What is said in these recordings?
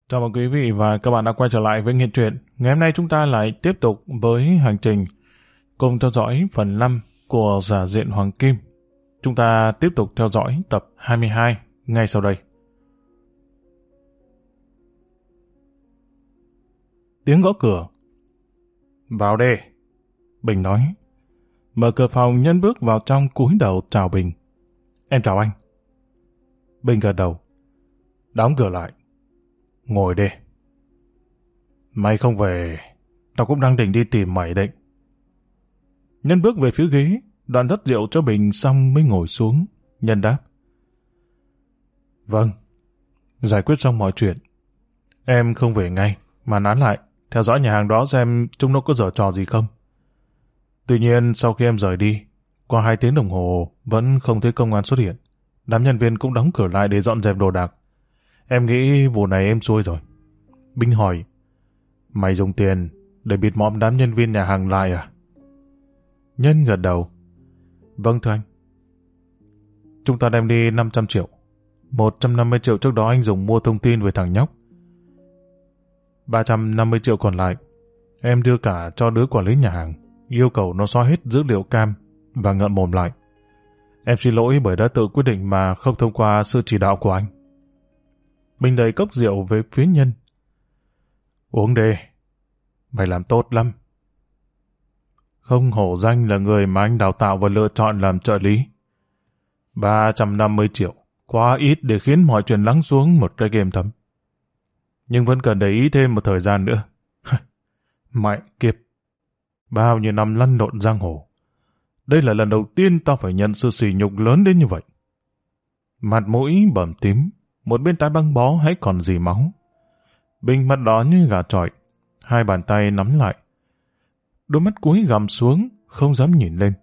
Chào mừng quý vị và các bạn đã quay trở lại với Nghiện Truyện. Ngày hôm nay chúng ta lại tiếp tục với hành trình cùng theo dõi phần 5 của Giả Diện Hoàng Kim. Chúng ta tiếp tục theo dõi tập 22 ngay sau đây. Tiếng gõ cửa. Vào đây. Bình nói. Mở cửa phòng, Nhân bước vào trong cúi đầu chào Bình. Em chào anh. Bình gật đầu. Đóng cửa lại. Ngồi đi. Mày không về, tao cũng đang định đi tìm mày định. Nhân bước về phía ghế, đoạn rót rượu cho Bình xong mới ngồi xuống. Nhân đáp. Vâng, giải quyết xong mọi chuyện. Em không về ngay, mà nán lại, theo dõi nhà hàng đó xem chúng nó có giở trò gì không. Tuy nhiên, sau khi em rời đi, qua 2 tiếng đồng hồ vẫn không thấy công an xuất hiện. Đám nhân viên cũng đóng cửa lại để dọn dẹp đồ đạc. Em nghĩ vụ này em xuôi rồi. Bình hỏi, mày dùng tiền để bịt mõm đám nhân viên nhà hàng lại à? Nhân gật đầu. Vâng thưa anh. Chúng ta đem đi 500 triệu. 150 triệu trước đó anh dùng mua thông tin về thằng nhóc. 350 triệu còn lại, em đưa cả cho đứa quản lý nhà hàng, yêu cầu nó xóa hết dữ liệu cam và ngậm mồm lại. Em xin lỗi bởi đã tự quyết định mà không thông qua sự chỉ đạo của anh. Bình đẩy cốc rượu về phía Nhân. Uống đi, mày làm tốt lắm. Không hổ danh là người mà anh đào tạo và lựa chọn làm trợ lý. 350 triệu, quá ít để khiến mọi chuyện lắng xuống một cái game thấm. Nhưng vẫn cần để ý thêm một thời gian nữa. Mẹ kiếp, bao nhiêu năm lăn lộn giang hồ. Đây là lần đầu tiên tao phải nhận sự sỉ nhục lớn đến như vậy. Mặt mũi bầm tím, một bên tai băng bó hãy còn gì máu. Bình mặt đỏ như gà chọi, 2 bàn tay nắm lại. Đôi mắt cúi gằm xuống, không dám nhìn lên.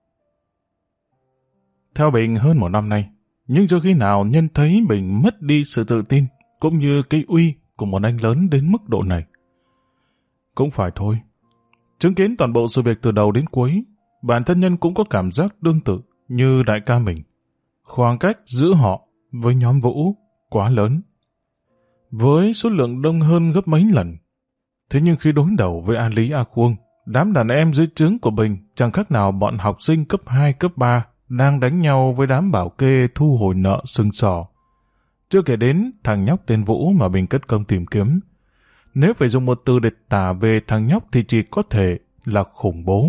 Theo Bình hơn 1 năm nay, nhưng chưa khi nào Nhân thấy Bình mất đi sự tự tin, cũng như cái uy của một anh lớn đến mức độ này. Cũng phải thôi. Chứng kiến toàn bộ sự việc từ đầu đến cuối, bản thân Nhân cũng có cảm giác tương tự như đại ca mình. Khoảng cách giữa họ với nhóm Vũ quá lớn. Với số lượng đông hơn gấp mấy lần. Thế nhưng khi đối đầu với A Lý A Khuông, đám đàn em dưới trướng của Bình chẳng khác nào bọn học sinh cấp 2, cấp 3 đang đánh nhau với đám bảo kê thu hồi nợ sưng sò. Chưa kể đến thằng nhóc tên Vũ mà Bình cất công tìm kiếm. Nếu phải dùng một từ để tả về thằng nhóc thì chỉ có thể là khủng bố.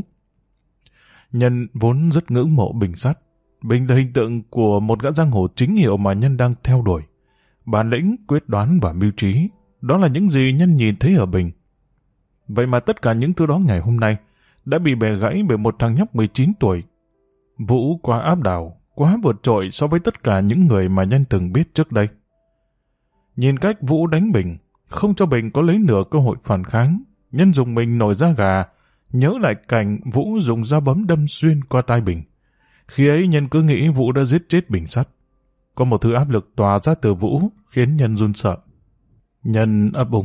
Nhân vốn rất ngưỡng mộ Bình Sắt. Bình là hình tượng của một gã giang hồ chính hiệu mà Nhân đang theo đuổi. Bản lĩnh, quyết đoán và mưu trí, đó là những gì Nhân nhìn thấy ở Bình. Vậy mà tất cả những thứ đó ngày hôm nay đã bị bẻ gãy bởi một thằng nhóc 19 tuổi. Vũ quá áp đảo, quá vượt trội so với tất cả những người mà Nhân từng biết trước đây. Nhìn cách Vũ đánh Bình, không cho Bình có lấy nửa cơ hội phản kháng, Nhân dùng mình nổi da gà, nhớ lại cảnh Vũ dùng dao bấm đâm xuyên qua tai Bình. Khi ấy Nhân cứ nghĩ Vũ đã giết chết Bình Sắt. Có một thứ áp lực tỏa ra từ Vũ khiến Nhân run sợ. Nhân ấp úng.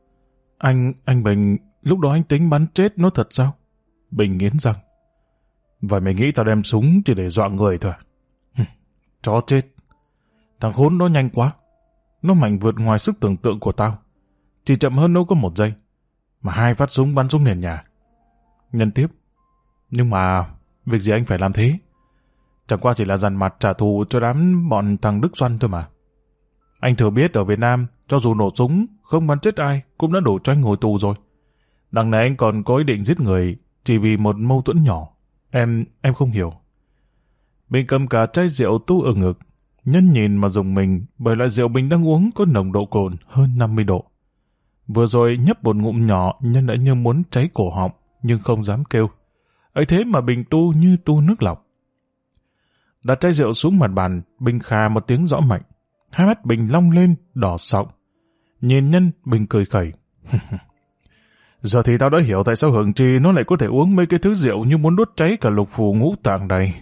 Anh Bình, lúc đó anh tính bắn chết nó thật sao? Bình nghiến răng. Vậy mày nghĩ tao đem súng chỉ để dọa người thôi à? Chó chết. Thằng khốn nó nhanh quá. Nó mạnh vượt ngoài sức tưởng tượng của tao. Chỉ chậm hơn nó có 1 giây. Mà 2 phát súng bắn xuống nền nhà. Nhân tiếp. Nhưng mà việc gì anh phải làm thế? Chẳng qua chỉ là dằn mặt trả thù cho đám bọn thằng Đức Xoăn thôi mà. Anh thừa biết ở Việt Nam, cho dù nổ súng, không bắn chết ai, cũng đã đủ cho anh ngồi tù rồi. Đằng này anh còn có ý định giết người chỉ vì một mâu thuẫn nhỏ. Em không hiểu. Bình cầm cả chai rượu tu ở ngực. Nhân nhìn mà dùng mình bởi loại rượu Bình đang uống có nồng độ cồn hơn 50 độ. Vừa rồi nhấp một ngụm nhỏ, Nhân đã như muốn cháy cổ họng, nhưng không dám kêu. Ấy thế mà Bình tu như tu nước lọc. Đặt chai rượu xuống mặt bàn, Bình khà một tiếng rõ mạnh. 2 mắt Bình long lên, đỏ sọng. Nhìn Nhân, Bình cười khẩy. Giờ thì tao đã hiểu tại sao Hưởng Trì nó lại có thể uống mấy cái thứ rượu như muốn đốt cháy cả lục phủ ngũ tạng này.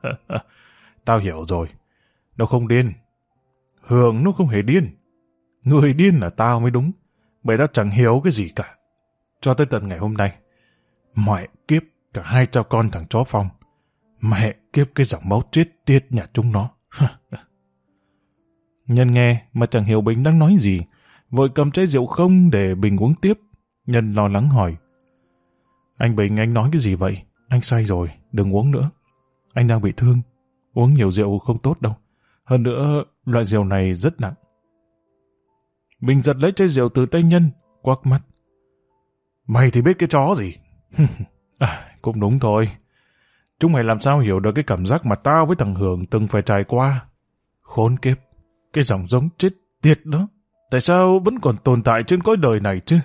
Tao hiểu rồi. Nó không điên. Hưởng nó không hề điên. Người điên là tao mới đúng. Bởi tao chẳng hiểu cái gì cả. Cho tới tận ngày hôm nay. Mẹ kiếp, cả 2 cha con thằng chó Phong. Mẹ kiếp cái dòng máu triết tiết nhà chúng nó. Nhân nghe mà chẳng hiểu Bình đang nói gì. vội cầm chai rượu không để Bình uống tiếp. Nhân lo lắng hỏi. Anh Bình, anh nói cái gì vậy? Anh say rồi, đừng uống nữa. Anh đang bị thương, uống nhiều rượu không tốt đâu. Hơn nữa, loại rượu này rất nặng. Bình giật lấy chai rượu từ tay Nhân, quắc mắt. Mày thì biết cái chó gì? Cũng đúng thôi. Chúng mày làm sao hiểu được cái cảm giác mà tao với thằng Hường từng phải trải qua. Khốn kiếp, cái dòng giống chết tiệt đó, tại sao vẫn còn tồn tại trên cõi đời này chứ?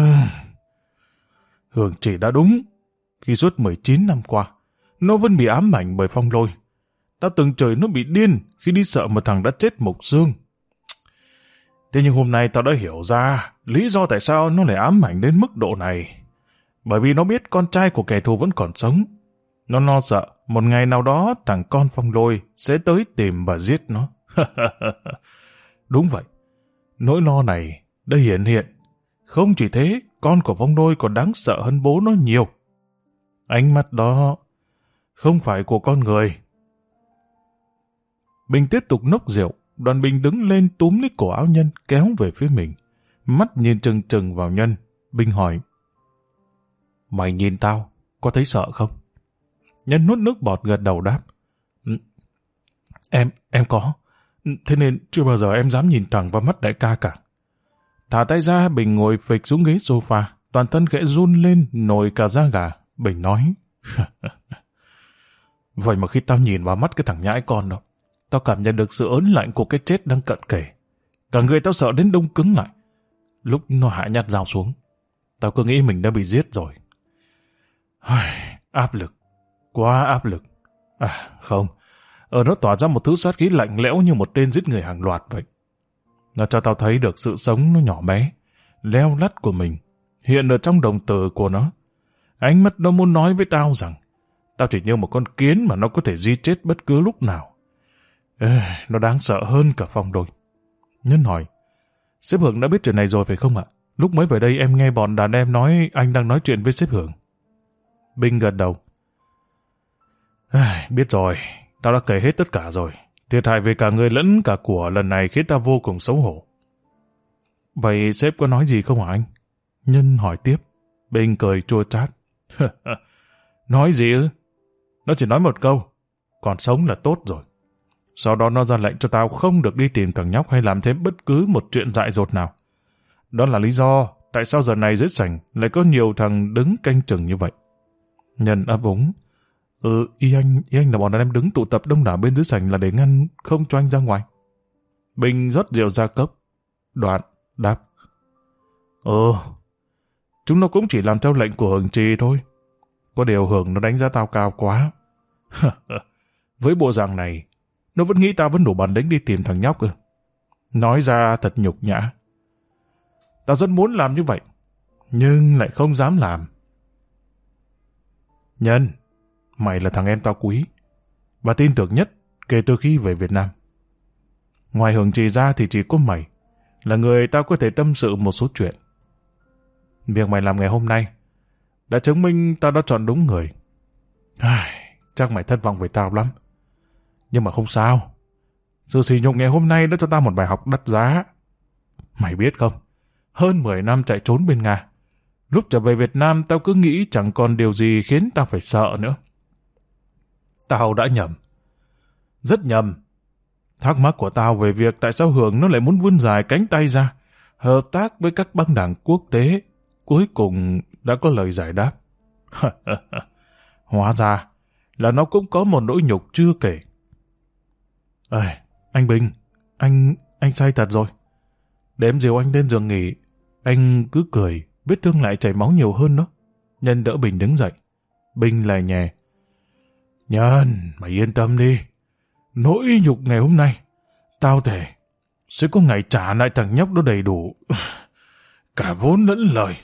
Hường chỉ đã đúng. Khi suốt 19 năm qua, nó vẫn bị ám ảnh bởi phong lôi. Tao từng trời nó bị điên khi đi sợ một thằng đã chết mục xương. Thế nhưng hôm nay tao đã hiểu ra lý do tại sao nó lại ám ảnh đến mức độ này. Bởi vì nó biết con trai của kẻ thù vẫn còn sống. Nó lo sợ một ngày nào đó thằng con phong lôi sẽ tới tìm và giết nó. Đúng vậy. Nỗi lo này đã hiện hiện. Không chỉ thế, con của phong lôi còn đáng sợ hơn bố nó nhiều. Ánh mắt đó không phải của con người. Bình tiếp tục nốc rượu. Đoàn Bình đứng lên túm lấy cổ áo Nhân kéo về phía mình. Mắt nhìn trừng trừng vào Nhân. Bình hỏi. Mày nhìn tao, có thấy sợ không? Nhân nuốt nước bọt gật đầu đáp. Em có. Thế nên chưa bao giờ em dám nhìn thẳng vào mắt đại ca cả. Thả tay ra, Bình ngồi phịch xuống ghế sofa. Toàn thân khẽ run lên, nổi cả da gà. Bình nói. Vậy mà khi tao nhìn vào mắt cái thằng nhãi con đó, tao cảm nhận được sự ớn lạnh của cái chết đang cận kề. Cả người tao sợ đến đông cứng lại. Lúc nó hạ nhát dao xuống, tao cứ nghĩ mình đã bị giết rồi. Áp lực. Quá áp lực. Không. Nó tỏa ra một thứ sát khí lạnh lẽo như một tên giết người hàng loạt vậy. Nó cho tao thấy được sự sống nó nhỏ bé, leo lắt của mình, hiện ở trong đồng tử của nó. Ánh mắt nó muốn nói với tao rằng tao chỉ như một con kiến mà nó có thể giết chết bất cứ lúc nào. Nó đáng sợ hơn cả phong lôi. Nhân hỏi. Sếp Hưởng đã biết chuyện này rồi phải không ạ? Lúc mới về đây em nghe bọn đàn em nói anh đang nói chuyện với sếp Hưởng. Bình gật đầu. Biết rồi, tao đã kể hết tất cả rồi. Thiệt hại về cả người lẫn cả của lần này khiến tao vô cùng xấu hổ. Vậy sếp có nói gì không hả anh? Nhân hỏi tiếp. Bình cười chua chát. Nói gì ư? Nó chỉ nói một câu. Còn sống là tốt rồi. Sau đó nó ra lệnh cho tao không được đi tìm thằng nhóc hay làm thêm bất cứ một chuyện dại dột nào. Đó là lý do tại sao giờ này dưới sảnh lại có nhiều thằng đứng canh chừng như vậy. Nhân ấp úng. Ý anh là bọn đàn em đứng tụ tập đông đảo bên dưới sảnh là để ngăn không cho anh ra ngoài. Bình rót rượu ra cốc. Đoạn đáp. Chúng nó cũng chỉ làm theo lệnh của Hường Trì thôi. Có điều Hường nó đánh giá tao cao quá. Với bộ dạng này, nó vẫn nghĩ tao vẫn đủ bản lĩnh đi tìm thằng nhóc ư? Nói ra thật nhục nhã. Tao rất muốn làm như vậy, nhưng lại không dám làm. Nhân, mày là thằng em tao quý và tin tưởng nhất kể từ khi về Việt Nam. Ngoài Hường Trì ra thì chỉ có mày là người tao có thể tâm sự một số chuyện. Việc mày làm ngày hôm nay đã chứng minh tao đã chọn đúng người. Chắc mày thất vọng về tao lắm. Nhưng mà không sao. Sự sỉ nhục ngày hôm nay đã cho tao một bài học đắt giá. Mày biết không, hơn 10 năm chạy trốn bên Nga. Lúc trở về Việt Nam tao cứ nghĩ chẳng còn điều gì khiến tao phải sợ nữa. Tao đã nhầm. Rất nhầm. Thắc mắc của tao về việc tại sao Hường nó lại muốn vươn dài cánh tay ra, hợp tác với các băng đảng quốc tế, cuối cùng đã có lời giải đáp. Hóa ra là nó cũng có một nỗi nhục chưa kể. Anh Bình, anh say thật rồi. Để em dìu anh lên giường nghỉ. Anh cứ cười, vết thương lại chảy máu nhiều hơn đó. Nhân đỡ Bình đứng dậy. Bình lè nhè. Nhân, mày yên tâm đi. Nỗi nhục ngày hôm nay, tao thề sẽ có ngày trả lại thằng nhóc đó đầy đủ. Cả vốn lẫn lời.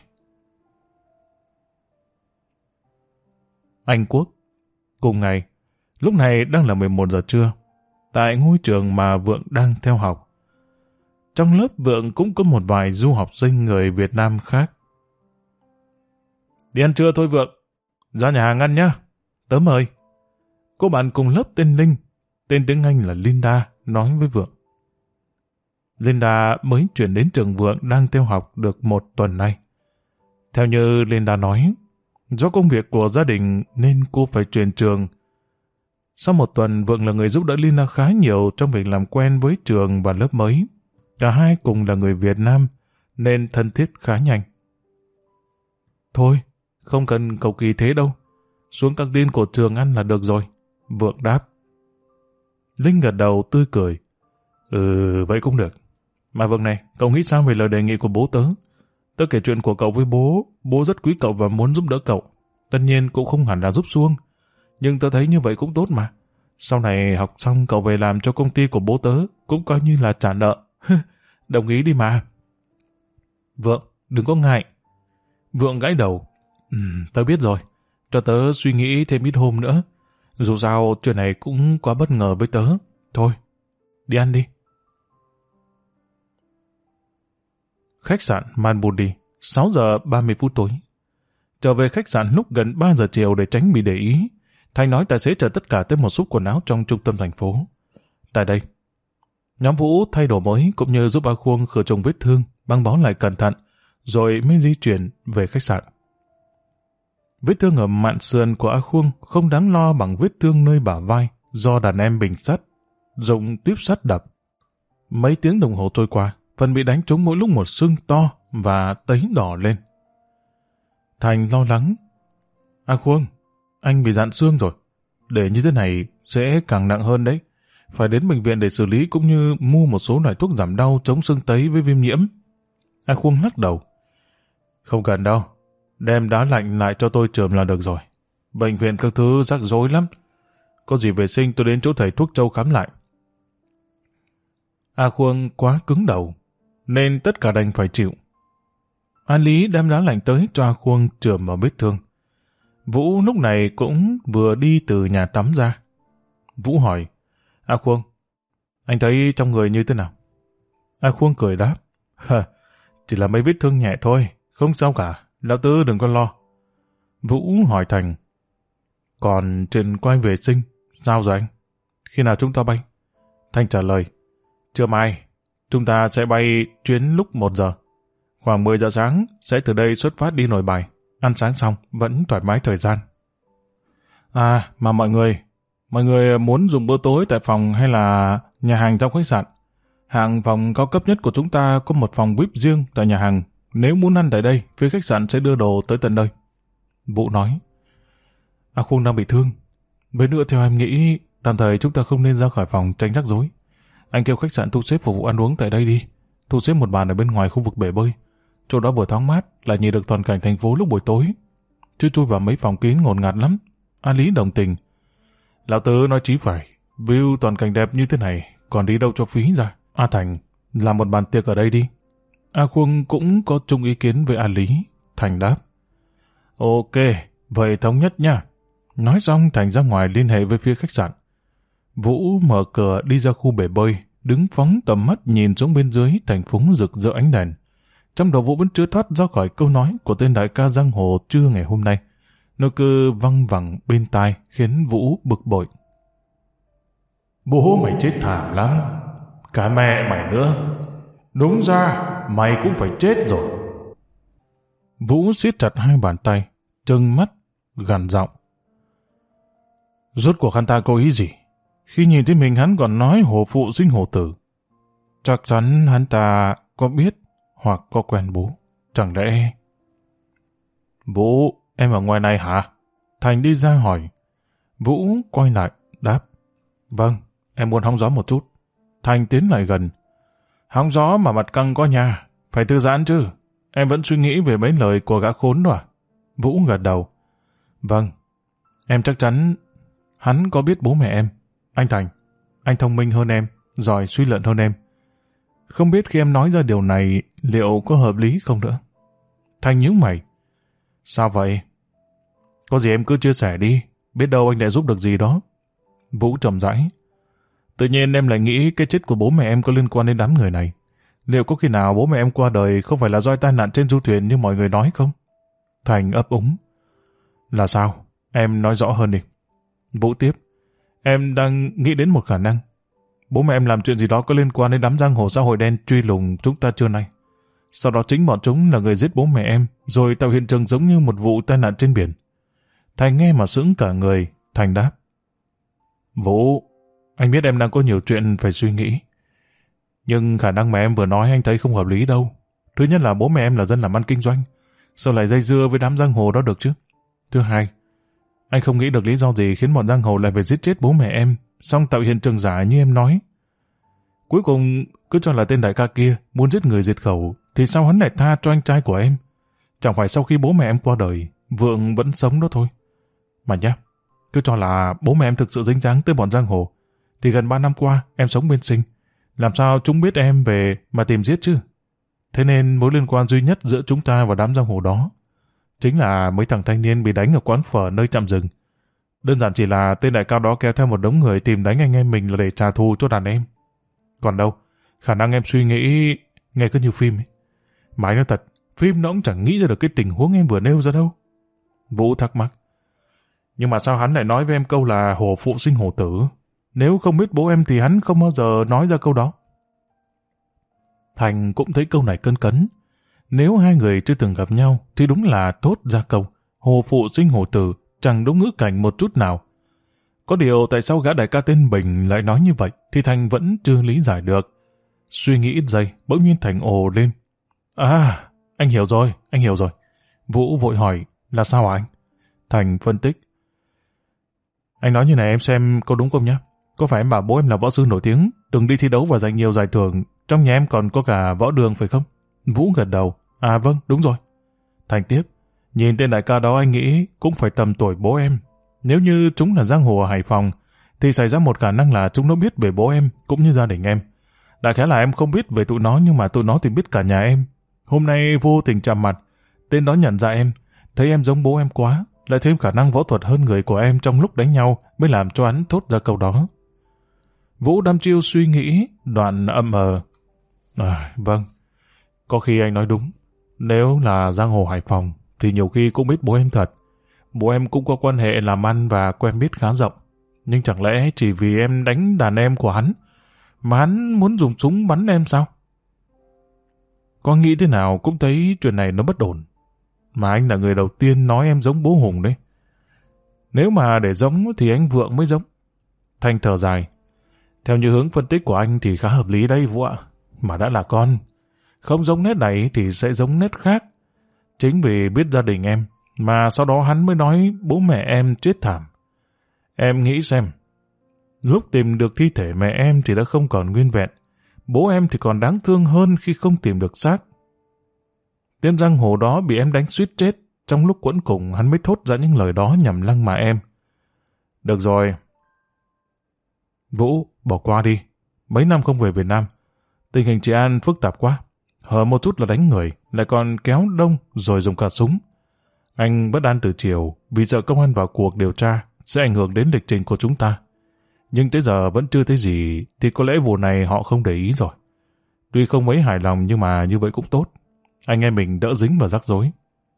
Anh Quốc. Cùng ngày, lúc này đang là 11 giờ trưa, tại ngôi trường mà Vượng đang theo học. Trong lớp Vượng cũng có một vài du học sinh người Việt Nam khác. Đi ăn trưa thôi Vượng. Ra nhà hàng ăn nhá. Tớ mời. Cô bạn cùng lớp tên Linh, tên tiếng Anh là Linda, nói với Vượng. Linda mới chuyển đến trường Vượng đang theo học được 1 tuần nay. Theo như Linda nói, do công việc của gia đình nên cô phải chuyển trường. Sau 1 tuần, Vượng là người giúp đỡ Linda khá nhiều trong việc làm quen với trường và lớp mới. Cả hai cùng là người Việt Nam nên thân thiết khá nhanh. Thôi, không cần cầu kỳ thế đâu. Xuống căng tin của trường ăn là được rồi. Vượng đáp. Linh gật đầu tươi cười. Vậy cũng được. Mà Vượng này, cậu nghĩ sao về lời đề nghị của bố tớ? Tớ kể chuyện của cậu với bố rất quý cậu và muốn giúp đỡ cậu. Tất nhiên cũng không hẳn là giúp suông, nhưng tớ thấy như vậy cũng tốt mà. Sau này học xong cậu về làm cho công ty của bố tớ cũng coi như là trả nợ. Đồng ý đi mà. Vượng, đừng có ngại. Vượng gãi đầu. Tớ biết rồi. Cho tớ suy nghĩ thêm ít hôm nữa. Dù sao chuyện này cũng quá bất ngờ với tớ. Thôi, đi ăn đi. Khách sạn Manbudi, 6 giờ 30 phút tối. Trở về khách sạn lúc gần 3 giờ chiều để tránh bị để ý, Thành nói tài xế chở tất cả tới một shop quần áo trong trung tâm thành phố. Tại đây, nhóm Vũ thay đồ mới cũng như giúp A Khuông khử trùng vết thương, băng bó lại cẩn thận, rồi mới di chuyển về khách sạn. Vết thương ở mạn sườn của A Khuông không đáng lo bằng vết thương nơi bả vai do đàn em bình sắt, dùng tuyếp sắt đập. Mấy tiếng đồng hồ trôi qua, phần bị đánh trúng mỗi lúc một sưng to và tấy đỏ lên. Thành lo lắng. A Khuông, anh bị dạn xương rồi. Để như thế này sẽ càng nặng hơn đấy. Phải đến bệnh viện để xử lý cũng như mua một số loại thuốc giảm đau chống sưng tấy với viêm nhiễm. A Khuông lắc đầu. Không cần đâu. Đem đá lạnh lại cho tôi chườm là được rồi. Bệnh viện các thứ rắc rối lắm. Có gì vệ sinh tôi đến chỗ thầy thuốc Châu khám lại. A Khuông quá cứng đầu, nên tất cả đành phải chịu. A Lý đem đá lạnh tới cho A Khuông chườm vào vết thương. Vũ lúc này cũng vừa đi từ nhà tắm ra. Vũ hỏi, A Khuông, anh thấy trong người như thế nào? A Khuông cười đáp, chỉ là mấy vết thương nhẹ thôi, không sao cả, lão Tứ đừng có lo. Vũ hỏi Thành, còn chuyện quay vệ sinh, sao rồi anh? Khi nào chúng ta bay? Thành trả lời, trưa mai, chúng ta sẽ bay chuyến lúc 1 giờ. Khoảng 10 giờ sáng sẽ từ đây xuất phát đi Nội Bài. Ăn sáng xong vẫn thoải mái thời gian. À mà mọi người muốn dùng bữa tối tại phòng hay là nhà hàng trong khách sạn? Hạng phòng cao cấp nhất của chúng ta có một phòng VIP riêng tại nhà hàng. Nếu muốn ăn tại đây, phía khách sạn sẽ đưa đồ tới tận nơi. Vũ nói. A Khuông đang bị thương. Với nữa theo em nghĩ, tạm thời chúng ta không nên ra khỏi phòng tránh rắc rối. Anh kêu khách sạn thu xếp phục vụ ăn uống tại đây đi. Thu xếp một bàn ở bên ngoài khu vực bể bơi. Chỗ đó vừa thoáng mát, lại nhìn được toàn cảnh thành phố lúc buổi tối. Chứ chui vào mấy phòng kín ngột ngạt lắm. A Lý đồng tình. Lão Tứ nói chí phải, view toàn cảnh đẹp như thế này, còn đi đâu cho phí ra. A Thành, làm một bàn tiệc ở đây đi. A Khuông cũng có chung ý kiến với A Lý. Thành đáp. Ok, vậy thống nhất nha. Nói xong Thành ra ngoài liên hệ với phía khách sạn. Vũ mở cửa đi ra khu bể bơi, đứng phóng tầm mắt nhìn xuống bên dưới thành phố rực rỡ ánh đèn. Trong đầu Vũ vẫn chưa thoát ra khỏi câu nói của tên đại ca giang hồ trưa ngày hôm nay. Nó cứ văng vẳng bên tai khiến Vũ bực bội. Bố mày chết thảm lắm. Cả mẹ mày nữa. Đúng ra mày cũng phải chết rồi. Vũ siết chặt hai bàn tay, trừng mắt, gằn giọng. Rốt cuộc hắn ta có ý gì? Khi nhìn thấy mình hắn còn nói hổ phụ sinh hổ tử. Chắc chắn hắn ta có biết hoặc có quen bố. Chẳng lẽ... Vũ, em ở ngoài này hả? Thành đi ra hỏi. Vũ quay lại, đáp. Vâng, em muốn hóng gió một chút. Thành tiến lại gần. Hóng gió mà mặt căng có nhà. Phải thư giãn chứ. Em vẫn suy nghĩ về mấy lời của gã khốn đó à? Vũ gật đầu. Vâng, em chắc chắn hắn có biết bố mẹ em. Anh Thành, anh thông minh hơn em, giỏi suy luận hơn em. Không biết khi em nói ra điều này liệu có hợp lý không nữa? Thành nhíu mày. Sao vậy? Có gì em cứ chia sẻ đi, biết đâu anh lại giúp được gì đó. Vũ trầm rãi. Tự nhiên em lại nghĩ cái chết của bố mẹ em có liên quan đến đám người này. Liệu có khi nào bố mẹ em qua đời không phải là do tai nạn trên du thuyền như mọi người nói không? Thành ấp úng. Là sao? Em nói rõ hơn đi. Vũ tiếp. Em đang nghĩ đến một khả năng. bố mẹ em làm chuyện gì đó có liên quan đến đám giang hồ xã hội đen truy lùng chúng ta trưa nay. Sau đó chính bọn chúng là người giết bố mẹ em, rồi tạo hiện trường giống như một vụ tai nạn trên biển. Thành nghe mà sững cả người, Thành đáp. Vũ, anh biết em đang có nhiều chuyện phải suy nghĩ. Nhưng khả năng mà em vừa nói anh thấy không hợp lý đâu. Thứ nhất là bố mẹ em là dân làm ăn kinh doanh, sao lại dây dưa với đám giang hồ đó được chứ? Thứ hai, anh không nghĩ được lý do gì khiến bọn giang hồ lại phải giết chết bố mẹ em, xong tạo hiện trường giả như em nói. Cuối cùng cứ cho là tên đại ca kia muốn giết người diệt khẩu, thì sao hắn lại tha cho anh trai của em? Chẳng phải sau khi bố mẹ em qua đời, Vượng vẫn sống đó thôi. Mà nhá, cứ cho là bố mẹ em thực sự dính dáng tới bọn giang hồ, thì gần 3 năm qua em sống bên Sinh, làm sao chúng biết em về mà tìm giết chứ? Thế nên mối liên quan duy nhất giữa chúng ta và đám giang hồ đó chính là mấy thằng thanh niên bị đánh ở quán phở nơi trạm rừng. Đơn giản chỉ là tên đại cao đó kéo theo một đống người tìm đánh anh em mình là để trả thù cho đàn em. Còn đâu, khả năng em suy nghĩ nghe cứ như phim ấy. Mà anh nói thật, phim nó cũng chẳng nghĩ ra được cái tình huống em vừa nêu ra đâu. Vũ thắc mắc. Nhưng mà sao hắn lại nói với em câu là hổ phụ sinh hổ tử? Nếu không biết bố em thì hắn không bao giờ nói ra câu đó. Thành cũng thấy câu này cấn cấn. Nếu hai người chưa từng gặp nhau thì đúng là thốt ra câu hổ phụ sinh hổ tử chẳng đúng ngữ cảnh một chút nào. Có điều tại sao gã đại ca tên Bình lại nói như vậy thì Thành vẫn chưa lý giải được. Suy nghĩ ít giây, bỗng nhiên Thành ồ lên. À, anh hiểu rồi, anh hiểu rồi. Vũ vội hỏi, là sao hả anh? Thành phân tích. Anh nói như này em xem có đúng không nhá? Có phải em bảo bố em là võ sư nổi tiếng, từng đi thi đấu và giành nhiều giải thưởng, trong nhà em còn có cả võ đường phải không? Vũ gật đầu. À vâng, đúng rồi. Thành tiếp. Nhìn tên đại ca đó anh nghĩ cũng phải tầm tuổi bố em. Nếu như chúng là giang hồ ở Hải Phòng, thì xảy ra một khả năng là chúng nó biết về bố em cũng như gia đình em. Đại khái là em không biết về tụi nó nhưng mà tụi nó thì biết cả nhà em. Hôm nay vô tình chạm mặt, tên đó nhận ra em, thấy em giống bố em quá, lại thêm khả năng võ thuật hơn người của em trong lúc đánh nhau mới làm cho hắn thốt ra câu đó. Vũ đăm chiêu suy nghĩ, đoạn âm vâng, có khi anh nói đúng. Nếu là giang hồ Hải Phòng thì nhiều khi cũng biết bố em thật. Bố em cũng có quan hệ làm ăn và quen biết khá rộng. Nhưng chẳng lẽ chỉ vì em đánh đàn em của hắn mà hắn muốn dùng súng bắn em sao? Con nghĩ thế nào cũng thấy chuyện này nó bất ổn. Mà anh là người đầu tiên nói em giống bố Hùng đấy. Nếu mà để giống thì anh Vượng mới giống. Thanh thở dài. Theo như hướng phân tích của anh thì khá hợp lý đấy Vũ ạ. Mà đã là con, không giống nét này thì sẽ giống nét khác. Chính vì biết gia đình em mà sau đó hắn mới nói bố mẹ em chết thảm. Em nghĩ xem, lúc tìm được thi thể mẹ em thì đã không còn nguyên vẹn. Bố em thì còn đáng thương hơn khi không tìm được xác. Tên giang hồ đó bị em đánh suýt chết. Trong lúc quẫn cùng hắn mới thốt ra những lời đó nhằm lăng mạ em. Được rồi. Vũ, bỏ qua đi. Mấy năm không về Việt Nam, tình hình trị an phức tạp quá. Hở một chút là đánh người, lại còn kéo đông rồi dùng cả súng. Anh bất an từ chiều vì sợ công an vào cuộc điều tra sẽ ảnh hưởng đến lịch trình của chúng ta. Nhưng tới giờ vẫn chưa thấy gì thì có lẽ vụ này họ không để ý rồi. Tuy không mấy hài lòng nhưng mà như vậy cũng tốt. Anh em mình đỡ dính vào rắc rối.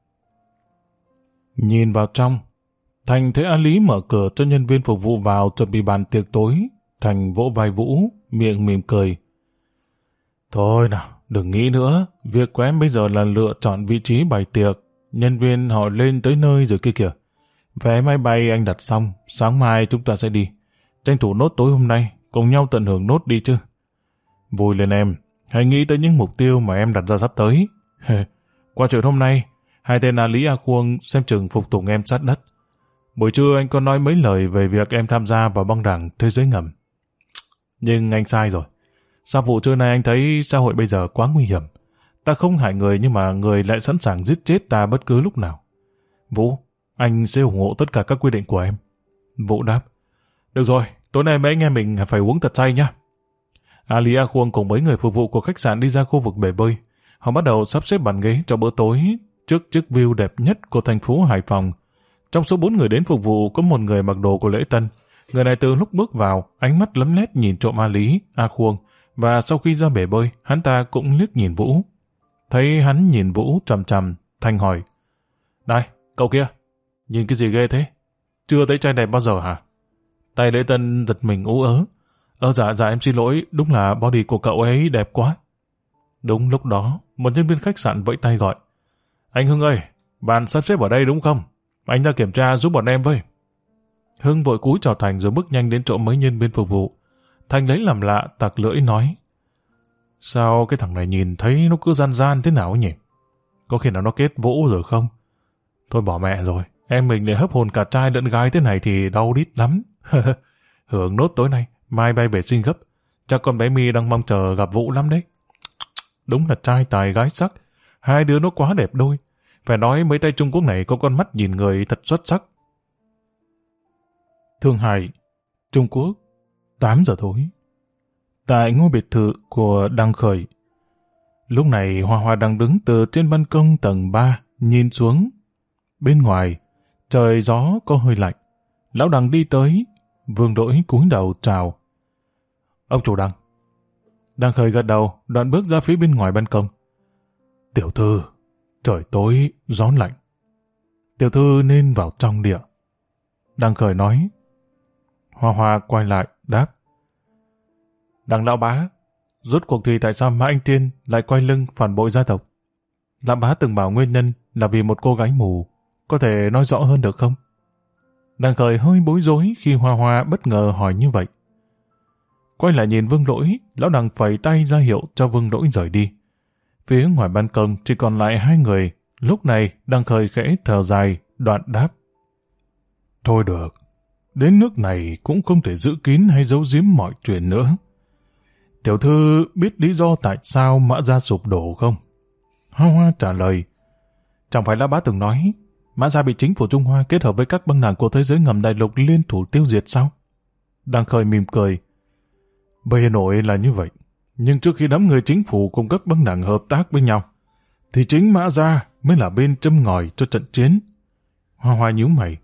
Nhìn vào trong, Thành thấy A Lý mở cửa cho nhân viên phục vụ vào chuẩn bị bàn tiệc tối. Thành vỗ vai Vũ, miệng mỉm cười. Thôi nào, đừng nghĩ nữa. Việc của em bây giờ là lựa chọn vị trí bày tiệc. Nhân viên họ lên tới nơi rồi kia kìa. Vé máy bay anh đặt xong, sáng mai chúng ta sẽ đi. Tranh thủ nốt tối hôm nay, cùng nhau tận hưởng nốt đi chứ. Vui lên em, hãy nghĩ tới những mục tiêu mà em đặt ra sắp tới. Qua chuyện hôm nay, hai tên A Lý A Khuông xem chừng phục tùng em sát đất. Buổi trưa anh có nói mấy lời về việc em tham gia vào băng đảng thế giới ngầm. Nhưng anh sai rồi. Sau vụ trưa nay anh thấy xã hội bây giờ quá nguy hiểm. Ta không hại người nhưng mà người lại sẵn sàng giết chết ta bất cứ lúc nào. Vũ, anh sẽ ủng hộ tất cả các quy định của em. Vũ đáp. Được rồi, tối nay mấy anh em mình phải uống thật say nhá. Ali A Khuông cùng mấy người phục vụ của khách sạn đi ra khu vực bể bơi. Họ bắt đầu sắp xếp bàn ghế cho bữa tối trước chiếc view đẹp nhất của thành phố Hải Phòng. Trong số 4 người đến phục vụ có một người mặc đồ của lễ tân. Người này từ lúc bước vào, ánh mắt lấm lét nhìn trộm A Lý, A Khuông, và sau khi ra bể bơi, hắn ta cũng liếc nhìn Vũ. Thấy hắn nhìn Vũ chằm chằm, Thành hỏi. Này, cậu kia, nhìn cái gì ghê thế? Chưa thấy trai đẹp bao giờ hả? Tay lễ tân giật mình ú ớ. Dạ em xin lỗi, đúng là body của cậu ấy đẹp quá. Đúng lúc đó, một nhân viên khách sạn vẫy tay gọi. Anh Hưng ơi, bạn sắp xếp ở đây đúng không? Anh ra kiểm tra giúp bọn em với. Hưng vội cúi chào Thành rồi bước nhanh đến chỗ mấy nhân viên phục vụ. Thành lấy làm lạ, tặc lưỡi nói. Sao cái thằng này nhìn thấy nó cứ gian gian thế nào nhỉ? Có khi nào nó kết vũ rồi không? Thôi bỏ mẹ rồi, em mình để hấp hồn cả trai lẫn gái thế này thì đau đít lắm. Hưởng nốt tối nay, mai bay về sinh gấp. Chắc con bé My đang mong chờ gặp Vũ lắm đấy. Đúng là trai tài gái sắc, hai đứa nó quá đẹp đôi. Phải nói mấy tay Trung Quốc này có con mắt nhìn người thật xuất sắc. Thượng Hải, Trung Quốc, 8 giờ tối. Tại ngôi biệt thự của Đăng Khởi. Lúc này Hoa Hoa đang đứng từ trên ban công tầng 3 nhìn xuống. Bên ngoài, trời gió có hơi lạnh. Lão Đăng đi tới, Vương Đỗi cúi đầu chào. Ông chủ Đăng. Đăng Khởi gật đầu, đoạn bước ra phía bên ngoài ban công. Tiểu thư, trời tối, gió lạnh. Tiểu thư nên vào trong địa. Đăng Khởi nói. Hoa Hoa quay lại, đáp. Đăng lão bá, rốt cuộc thì tại sao Mã Anh Tiên lại quay lưng phản bội gia tộc? Lão bá từng bảo nguyên nhân là vì một cô gái mù. Có thể nói rõ hơn được không? Đăng Khởi hơi bối rối khi Hoa Hoa bất ngờ hỏi như vậy. Quay lại nhìn Vương Lỗi, lão Đăng phẩy tay ra hiệu cho Vương Lỗi rời đi. Phía ngoài ban công chỉ còn lại hai người. Lúc này Đăng Khởi khẽ thở dài, đoạn đáp. Thôi được, đến nước này cũng không thể giữ kín hay giấu giếm mọi chuyện nữa. Tiểu thư biết lý do tại sao Mã Gia sụp đổ không? Hoa Hoa trả lời. Chẳng phải lão bá từng nói Mã Gia bị chính phủ Trung Hoa kết hợp với các băng đảng của thế giới ngầm đại lục liên thủ tiêu diệt sao? Đăng Khởi mỉm cười. Bề nổi là như vậy, nhưng trước khi đám người chính phủ cùng các băng đảng hợp tác với nhau, thì chính Mã Gia mới là bên châm ngòi cho trận chiến. Hoa Hoa nhíu mày.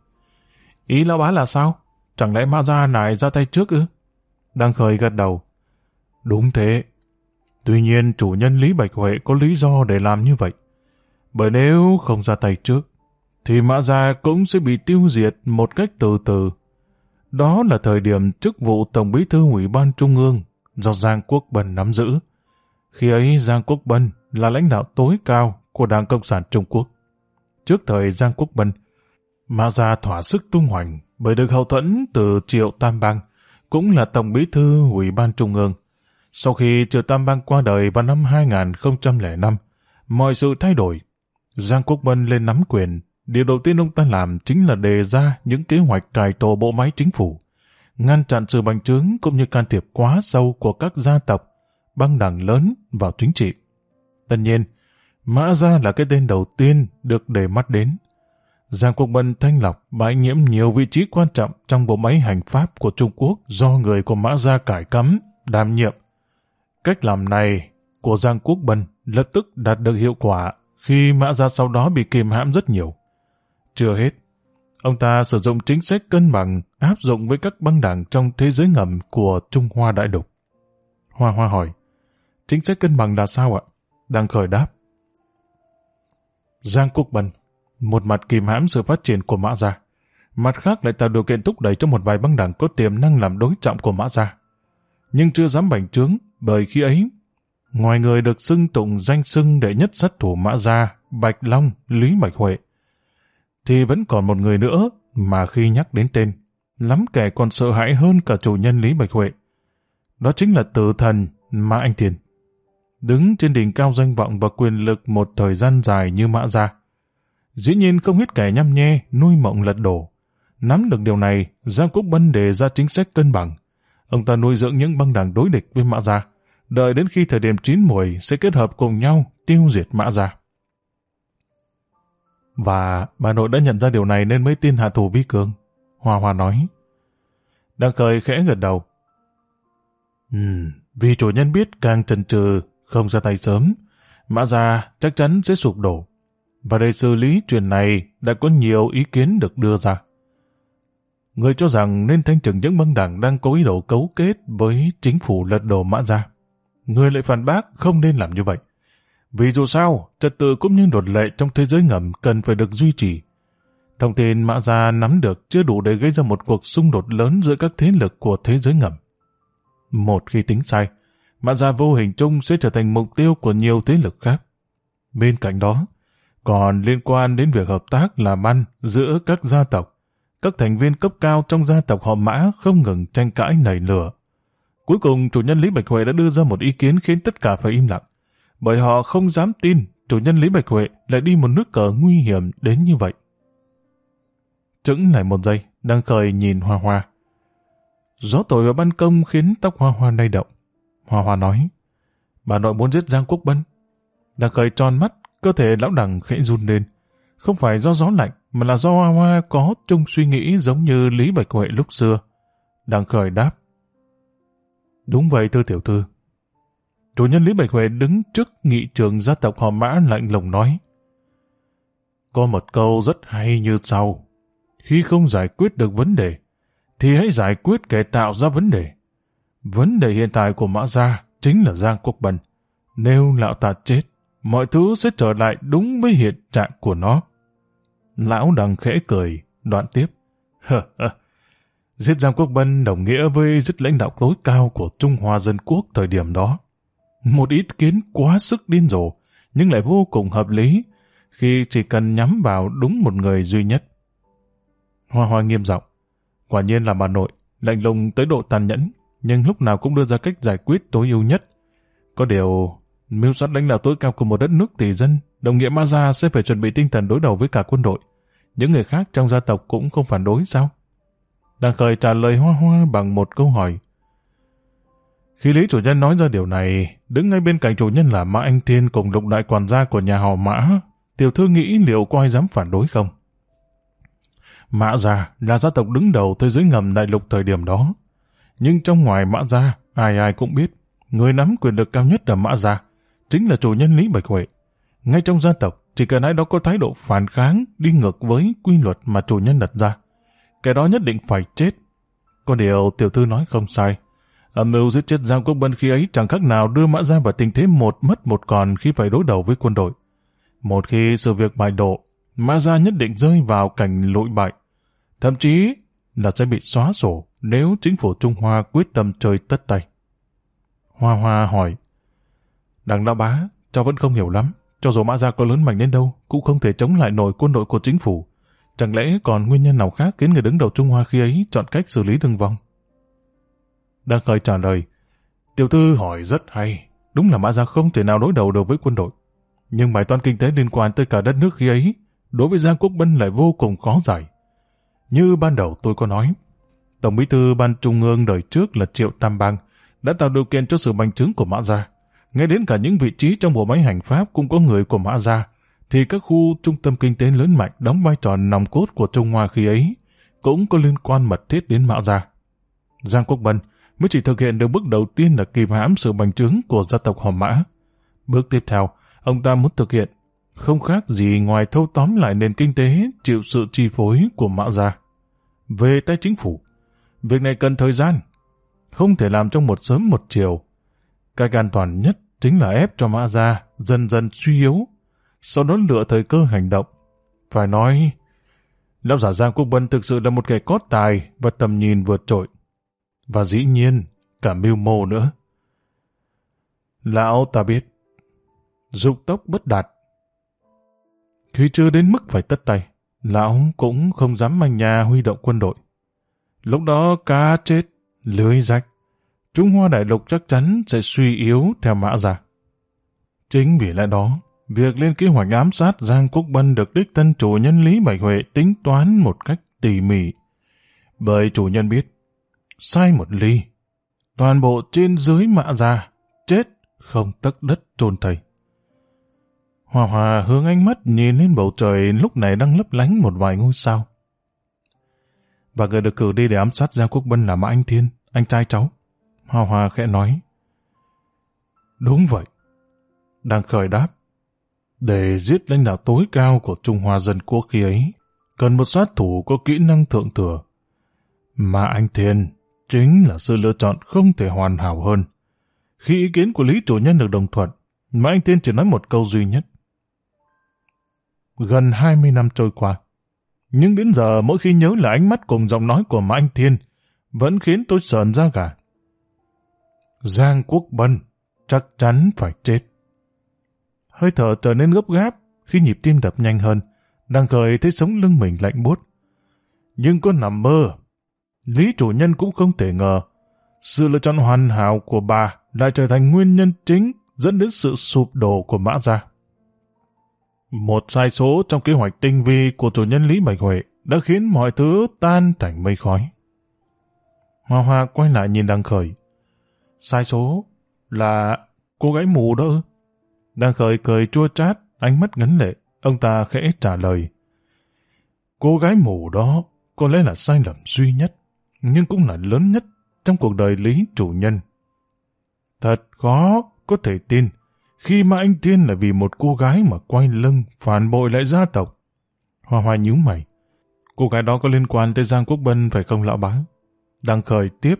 Ý lão bá là sao? Chẳng lẽ Mã Gia lại ra tay trước ư? Đăng Khởi gật đầu. Đúng thế. Tuy nhiên chủ nhân Lý Bạch Huệ có lý do để làm như vậy. Bởi nếu không ra tay trước, thì Mã Gia cũng sẽ bị tiêu diệt một cách từ từ. Đó là thời điểm chức vụ Tổng Bí thư Ủy ban Trung ương do Giang Quốc Bân nắm giữ. Khi ấy Giang Quốc Bân là lãnh đạo tối cao của Đảng Cộng sản Trung Quốc. Trước thời Giang Quốc Bân, Mã Gia thỏa sức tung hoành bởi được hậu thuẫn từ Triệu Tam Bang, cũng là Tổng Bí thư Ủy ban Trung ương. Sau khi Triệu Tam Bang qua đời vào năm 2005, mọi sự thay đổi. Giang Quốc Bân lên nắm quyền. Điều đầu tiên ông ta làm chính là đề ra những kế hoạch cải tổ bộ máy chính phủ, ngăn chặn sự bành trướng cũng như can thiệp quá sâu của các gia tộc, băng đảng lớn vào chính trị. Tất nhiên, Mã Gia là cái tên đầu tiên được để mắt đến. Giang Quốc Bân thanh lọc bãi nhiễm nhiều vị trí quan trọng trong bộ máy hành pháp của Trung Quốc do người của Mã Gia cải cắm, đảm nhiệm. Cách làm này của Giang Quốc Bân lập tức đạt được hiệu quả khi Mã Gia sau đó bị kìm hãm rất nhiều. Chưa hết, ông ta sử dụng chính sách cân bằng áp dụng với các băng đảng trong thế giới ngầm của Trung Hoa đại lục. Hoa Hoa hỏi, chính sách cân bằng là sao ạ? Đăng Khởi đáp. Giang Quốc Bân, một mặt kìm hãm sự phát triển của Mã Gia, mặt khác lại tạo điều kiện thúc đẩy cho một vài băng đảng có tiềm năng làm đối trọng của Mã Gia. Nhưng chưa dám bành trướng, bởi khi ấy, ngoài người được xưng tụng danh xưng đệ nhất sát thủ Mã Gia, Bạch Long, Lý Bạch Huệ, thì vẫn còn một người nữa mà khi nhắc đến tên, lắm kẻ còn sợ hãi hơn cả chủ nhân Lý Bạch Huệ. Đó chính là tử thần Mã Anh Tiên. Đứng trên đỉnh cao danh vọng và quyền lực một thời gian dài như Mã Gia, dĩ nhiên không ít kẻ nhăm nhe, nuôi mộng lật đổ. Nắm được điều này, Giang Quốc Bân đề ra chính sách cân bằng. Ông ta nuôi dưỡng những băng đảng đối địch với Mã Gia, đợi đến khi thời điểm chín muồi sẽ kết hợp cùng nhau tiêu diệt Mã Gia. Và bà nội đã nhận ra điều này nên mới tin hạ thủ vi cường. Hoa Hoa nói. Đăng Khởi khẽ gật đầu. Vì chủ nhân biết càng chần chừ không ra tay sớm, Mã Gia chắc chắn sẽ sụp đổ. Và để xử lý chuyện này đã có nhiều ý kiến được đưa ra. Người cho rằng nên thanh trừng những băng đảng đang có ý đồ cấu kết với chính phủ lật đổ Mã Gia. Người lại phản bác không nên làm như vậy. Vì dù sao, trật tự cũng như luật lệ trong thế giới ngầm cần phải được duy trì. Thông tin Mã Gia nắm được chưa đủ để gây ra một cuộc xung đột lớn giữa các thế lực của thế giới ngầm. Một khi tính sai, Mã Gia vô hình chung sẽ trở thành mục tiêu của nhiều thế lực khác. Bên cạnh đó, còn liên quan đến việc hợp tác làm ăn giữa các gia tộc, các thành viên cấp cao trong gia tộc họ Mã không ngừng tranh cãi nảy lửa. Cuối cùng, chủ nhân Lý Bạch Huệ đã đưa ra một ý kiến khiến tất cả phải im lặng, bởi họ không dám tin chủ nhân Lý Bạch Huệ lại đi một nước cờ nguy hiểm đến như vậy. Chững lại một giây, đang khởi nhìn Hoa Hoa. Gió thổi vào ban công khiến tóc Hoa Hoa lay động. Hoa Hoa nói, bà nội muốn giết Giang Quốc Bân. Đang khởi tròn mắt, cơ thể lão Đằng khẽ run lên. Không phải do gió lạnh, mà là do Hoa Hoa có chung suy nghĩ giống như Lý Bạch Huệ lúc xưa. Đang khởi đáp, đúng vậy thưa tiểu thư. Chủ nhân Lý Bạch Huệ đứng trước nghị trường gia tộc họ Mã lạnh lùng nói, có một câu rất hay như sau: khi không giải quyết được vấn đề, thì hãy giải quyết kẻ tạo ra vấn đề. Vấn đề hiện tại của Mã Gia chính là Giang Quốc Bân. Nếu lão ta chết, mọi thứ sẽ trở lại đúng với hiện trạng của nó. Lão Đằng khẽ cười, đoạn tiếp. Giết Giang Quốc Bân đồng nghĩa với giết lãnh đạo tối cao của Trung Hoa Dân Quốc thời điểm đó. Một ý kiến quá sức điên rồ, nhưng lại vô cùng hợp lý, khi chỉ cần nhắm vào đúng một người duy nhất. Hoa Hoa nghiêm giọng. Quả nhiên là bà nội, lạnh lùng tới độ tàn nhẫn, nhưng lúc nào cũng đưa ra cách giải quyết tối ưu nhất. Có điều, mưu sát lãnh đạo tối cao của một đất nước tỷ dân, đồng nghĩa Mã Gia sẽ phải chuẩn bị tinh thần đối đầu với cả quân đội. Những người khác trong gia tộc cũng không phản đối sao? Đằng Khởi trả lời Hoa Hoa bằng một câu hỏi. Khi Lý chủ nhân nói ra điều này, đứng ngay bên cạnh chủ nhân là Mã Anh Thiên cùng lục đại quản gia của nhà họ Mã, tiểu thư nghĩ liệu có ai dám phản đối không? Mã Gia là gia tộc đứng đầu thế giới ngầm đại lục thời điểm đó. Nhưng trong ngoài Mã Gia, ai ai cũng biết, người nắm quyền lực cao nhất ở Mã Gia chính là chủ nhân Lý Bạch Huệ. Ngay trong gia tộc, chỉ cần ai đó có thái độ phản kháng đi ngược với quy luật mà chủ nhân đặt ra, kẻ đó nhất định phải chết. Có điều tiểu thư nói không sai. Âm mưu giết chết Giang Quốc Bân khi ấy chẳng khác nào đưa Mã Gia vào tình thế một mất một còn khi phải đối đầu với quân đội. Một khi sự việc bại lộ, Mã Gia nhất định rơi vào cảnh lụi bại, thậm chí là sẽ bị xóa sổ nếu chính phủ Trung Hoa quyết tâm chơi tất tay. Hoa Hoa hỏi, Đằng lão bá, cháu vẫn không hiểu lắm. Cho dù Mã Gia có lớn mạnh đến đâu, cũng không thể chống lại nổi quân đội của chính phủ. Chẳng lẽ còn nguyên nhân nào khác khiến người đứng đầu Trung Hoa khi ấy chọn cách xử lý thương vong? Đăng Khởi trả lời, tiểu thư hỏi rất hay. Đúng là Mã Gia không thể nào đối đầu được với quân đội. Nhưng bài toán kinh tế liên quan tới cả đất nước khi ấy, đối với Giang Quốc Bân lại vô cùng khó giải. Như ban đầu tôi có nói, Tổng bí thư Ban Trung ương đời trước là Triệu Tam Bang đã tạo điều kiện cho sự bành trướng của Mã Gia. Ngay đến cả những vị trí trong bộ máy hành pháp cũng có người của Mã Gia, thì các khu trung tâm kinh tế lớn mạnh đóng vai trò nòng cốt của Trung Hoa khi ấy cũng có liên quan mật thiết đến Mã Gia. Giang Quốc Bân mới chỉ thực hiện được bước đầu tiên là kìm hãm sự bành trướng của gia tộc họ Mã. Bước tiếp theo, ông ta muốn thực hiện không khác gì ngoài thâu tóm lại nền kinh tế chịu sự chi phối của Mã Gia. Về tay chính phủ, việc này cần thời gian, không thể làm trong một sớm một chiều. Cách an toàn nhất chính là ép cho Mã Gia dần dần suy yếu, sau đó lựa thời cơ hành động. Phải nói, lão giả Giang Quốc Bân thực sự là một kẻ có tài và tầm nhìn vượt trội. Và dĩ nhiên, cả mưu mô nữa. Lão ta biết, dục tốc bất đạt. Khi chưa đến mức phải tất tay, lão cũng không dám manh nhà huy động quân đội. Lúc đó cá chết, lưới rách, Trung Hoa đại lục chắc chắn sẽ suy yếu theo Mã Gia. Chính vì lẽ đó, việc lên kế hoạch ám sát Giang Quốc Bân được đích thân chủ nhân Lý Bạch Huệ tính toán một cách tỉ mỉ. Bởi chủ nhân biết, sai một ly, toàn bộ trên dưới Mã Gia, chết không tấc đất chôn thây. Hoa Hoa hướng ánh mắt nhìn lên bầu trời lúc này đang lấp lánh một vài ngôi sao. Và người được cử đi để ám sát Giang Quốc Bân là Mã Anh Thiên, anh trai cháu. Hoa Hoa khẽ nói. Đúng vậy. Đang Khởi đáp. Để giết lãnh đạo tối cao của Trung Hoa Dân Quốc khi ấy, cần một sát thủ có kỹ năng thượng thừa. Mà anh Thiên chính là sự lựa chọn không thể hoàn hảo hơn. Khi ý kiến của Lý chủ nhân được đồng thuận, mà anh Thiên chỉ nói một câu duy nhất. Gần 20 năm trôi qua, nhưng đến giờ mỗi khi nhớ lại ánh mắt cùng giọng nói của Mã Anh Thiên vẫn khiến tôi sởn da gà. Giang Quốc Bân chắc chắn phải chết. Hơi thở trở nên gấp gáp khi nhịp tim đập nhanh hơn. Đang Khởi thấy sống lưng mình lạnh buốt. Nhưng có nằm mơ, Lý chủ nhân cũng không thể ngờ sự lựa chọn hoàn hảo của bà lại trở thành nguyên nhân chính dẫn đến sự sụp đổ của Mã Gia. Một sai số trong kế hoạch tinh vi của chủ nhân Lý Bạch Huệ đã khiến mọi thứ tan thành mây khói. Hoa Hoa quay lại nhìn Đăng Khởi. Sai số là cô gái mù đó ư? Đăng Khởi cười chua chát, ánh mắt ngấn lệ. Ông ta khẽ trả lời. Cô gái mù đó có lẽ là sai lầm duy nhất, nhưng cũng là lớn nhất trong cuộc đời Lý chủ nhân. Thật khó có thể tin khi mà anh Tiên là vì một cô gái mà quay lưng phản bội lại gia tộc. Hoa Hoa nhíu mày. Cô gái đó có liên quan tới Giang Quốc Bân phải không lão bá? Đăng Khởi tiếp.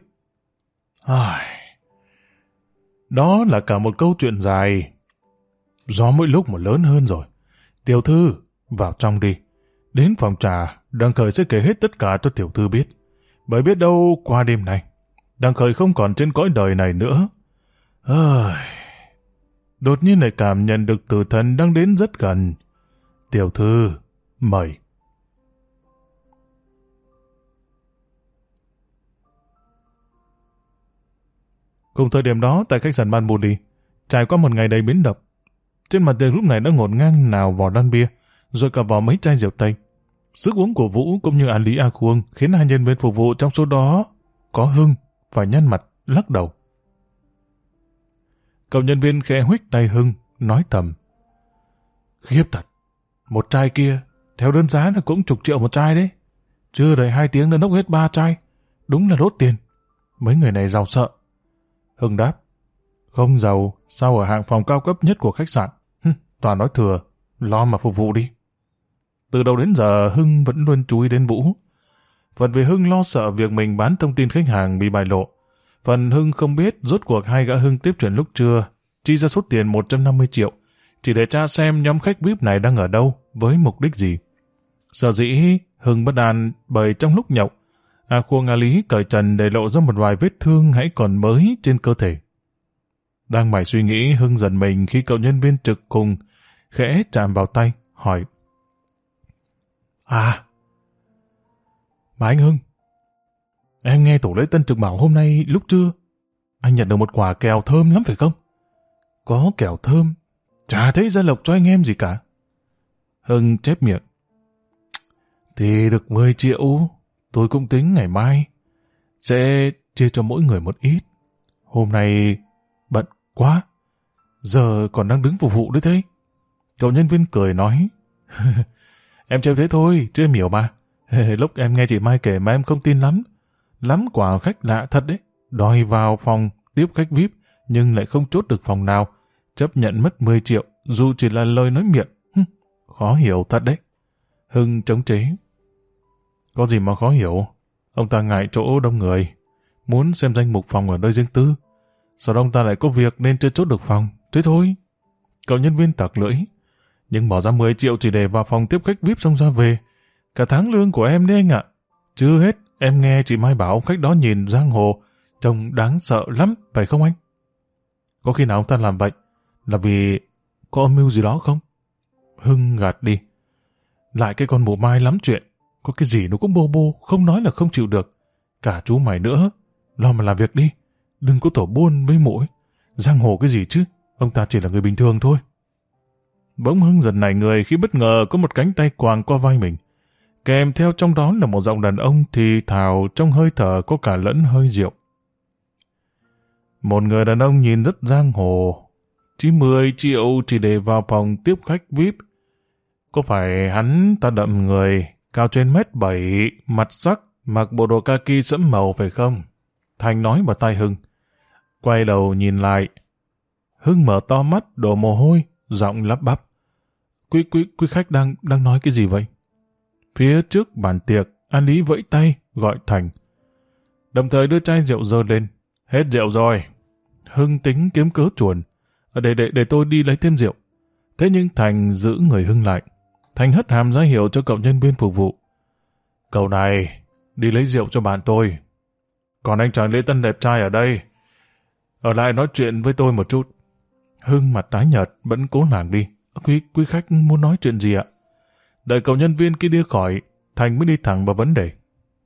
Đó là cả một câu chuyện dài. Gió mỗi lúc một lớn hơn rồi. Tiểu thư, vào trong đi. Đến phòng trà, Đăng Khởi sẽ kể hết tất cả cho tiểu thư biết. Bởi biết đâu qua đêm nay, Đăng Khởi không còn trên cõi đời này nữa. Đột nhiên lại cảm nhận được tử thần đang đến rất gần. Tiểu thư, mời. Cùng thời điểm đó, tại khách sạn Ban Budi, trải qua một ngày đầy biến động. Trên mặt tiệc lúc này đã ngổn ngang nào vò đan bia, rồi cả vò mấy chai rượu Tây. Sức uống của Vũ cũng như An Lý A Khuông khiến hai nhân viên phục vụ trong số đó có Hưng phải nhăn mặt lắc đầu. Cậu nhân viên khẽ huých tay Hưng, nói thầm. Khiếp thật, một chai kia, theo đơn giá là cũng chục triệu một chai đấy. Chưa đầy 2 tiếng đã nốc hết 3 chai, đúng là đốt tiền. Mấy người này giàu sợ. Hưng đáp. Không giàu, sao ở hạng phòng cao cấp nhất của khách sạn? Toàn nói thừa, lo mà phục vụ đi. Từ đầu đến giờ Hưng vẫn luôn chú ý đến Vũ. Phần vì Hưng lo sợ việc mình bán thông tin khách hàng bị bại lộ. Phần Hưng không biết rốt cuộc hai gã Hưng tiếp chuyện lúc trưa chi ra số tiền 150 triệu chỉ để tra xem nhóm khách VIP này đang ở đâu với mục đích gì. Sở dĩ Hưng bất an bởi trong lúc nhậu, A Khuông A Lý cởi trần để lộ ra một vài vết thương hãy còn mới trên cơ thể. Đang mải suy nghĩ, Hưng giật mình khi cậu nhân viên trực cùng khẽ chạm vào tay, hỏi. Mà anh Hưng, em nghe tổ lễ tân trực bảo hôm nay lúc trưa anh nhận được một quả kẹo thơm lắm phải không? Có kẹo thơm, chả thấy gia lộc cho anh em gì cả. Hưng chép miệng. Thì được 10 triệu, tôi cũng tính ngày mai sẽ chia cho mỗi người một ít. Hôm nay bận quá, giờ còn đang đứng phục vụ đấy thế. Cậu nhân viên cười nói. Em trêu thế thôi, chứ em hiểu mà. Lúc em nghe chị Mai kể mà em không tin lắm. Lắm quả khách lạ thật đấy. Đòi vào phòng tiếp khách VIP nhưng lại không chốt được phòng nào. Chấp nhận mất 10 triệu dù chỉ là lời nói miệng. Khó hiểu thật đấy. Hưng chống chế. Có gì mà khó hiểu. Ông ta ngại chỗ đông người. Muốn xem danh mục phòng ở nơi riêng tư. Sau đó ông ta lại có việc nên chưa chốt được phòng. Thế thôi. Cậu nhân viên tặc lưỡi. Nhưng bỏ ra 10 triệu chỉ để vào phòng tiếp khách VIP xong ra về. Cả tháng lương của em đấy anh ạ. Chưa hết, em nghe chị Mai bảo khách đó nhìn giang hồ, trông đáng sợ lắm, phải không anh? Có khi nào ông ta làm vậy là vì có âm mưu gì đó không? Hưng gạt đi. Lại cái con mụ Mai lắm chuyện. Có cái gì nó cũng bô bô, không nói là không chịu được. Cả chú mày nữa, lo mà làm việc đi. Đừng có tổ buôn với mụ ấy. Giang hồ cái gì chứ, ông ta chỉ là người bình thường thôi. Bỗng Hưng giật nảy người khi bất ngờ có một cánh tay quàng qua vai mình. Kèm theo trong đó là một giọng đàn ông thì thào trong hơi thở có cả lẫn hơi rượu. Một người đàn ông nhìn rất giang hồ. Chỉ 10 triệu chỉ để vào phòng tiếp khách VIP. Có phải hắn ta đậm người, cao trên 1m7, mặt sắc, mặc bộ đồ kaki sẫm màu phải không? Thành nói vào tai Hưng. Quay đầu nhìn lại. Hưng mở to mắt, đổ mồ hôi, giọng lắp bắp. Quý khách đang nói cái gì vậy? Phía trước bàn tiệc, An Lý vẫy tay, gọi Thành. Đồng thời đưa chai rượu dơ lên. Hết rượu rồi. Hưng tính kiếm cớ chuồn. Để tôi đi lấy thêm rượu. Thế nhưng Thành giữ người Hưng lại. Thành hất hàm ra hiệu cho cậu nhân viên phục vụ. Cậu này, đi lấy rượu cho bạn tôi. Còn anh chàng lễ tân đẹp trai ở đây. Ở lại nói chuyện với tôi một chút. Hưng mặt tái nhợt vẫn cố lảng đi. Quý khách muốn nói chuyện gì ạ? Đợi cậu nhân viên kia đi khỏi, Thành mới đi thẳng vào vấn đề.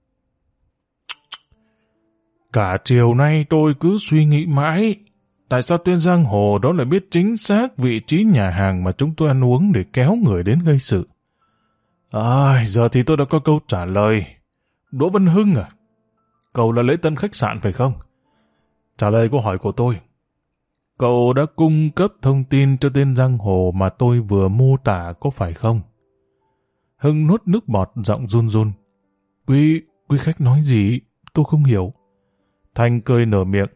Cả chiều nay tôi cứ suy nghĩ mãi, tại sao tên giang hồ đó lại biết chính xác vị trí nhà hàng mà chúng tôi ăn uống để kéo người đến gây sự. Giờ thì tôi đã có câu trả lời. Đỗ Văn Hưng à? Cậu là lễ tân khách sạn phải không? Trả lời câu hỏi của tôi. Cậu đã cung cấp thông tin cho tên giang hồ mà tôi vừa mô tả có phải không? Hưng nuốt nước bọt giọng run run. Quý khách nói gì? Tôi không hiểu. Thành cười nở miệng.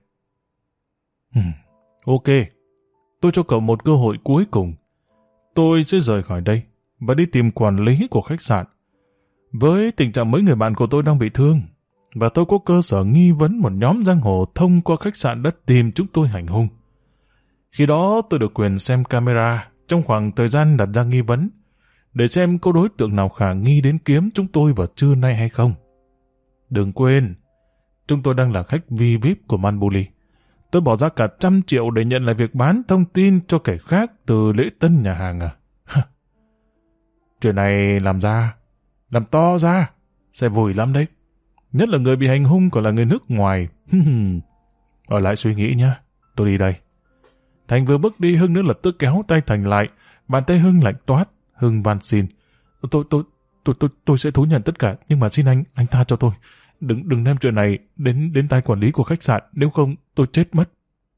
Ok, tôi cho cậu một cơ hội cuối cùng. Tôi sẽ rời khỏi đây và đi tìm quản lý của khách sạn. Với tình trạng mấy người bạn của tôi đang bị thương, và tôi có cơ sở nghi vấn một nhóm giang hồ thông qua khách sạn đã tìm chúng tôi hành hung. Khi đó tôi được quyền xem camera trong khoảng thời gian đặt ra nghi vấn, để xem có đối tượng nào khả nghi đến kiếm chúng tôi vào trưa nay hay không. Đừng quên, chúng tôi đang là khách VIP của Manbuli. Tôi bỏ ra cả 100 triệu để nhận lại việc bán thông tin cho kẻ khác từ lễ tân nhà hàng à? Chuyện này làm to ra, sẽ vui lắm đấy. Nhất là người bị hành hung còn là người nước ngoài. Ở lại suy nghĩ nhá, tôi đi đây. Thành vừa bước đi, Hưng nữa lập tức kéo tay Thành lại. Bàn tay Hưng lạnh toát. Hưng van xin. Tôi sẽ thú nhận tất cả, nhưng mà xin anh tha cho tôi. Đừng đem chuyện này đến tay quản lý của khách sạn, nếu không tôi chết mất.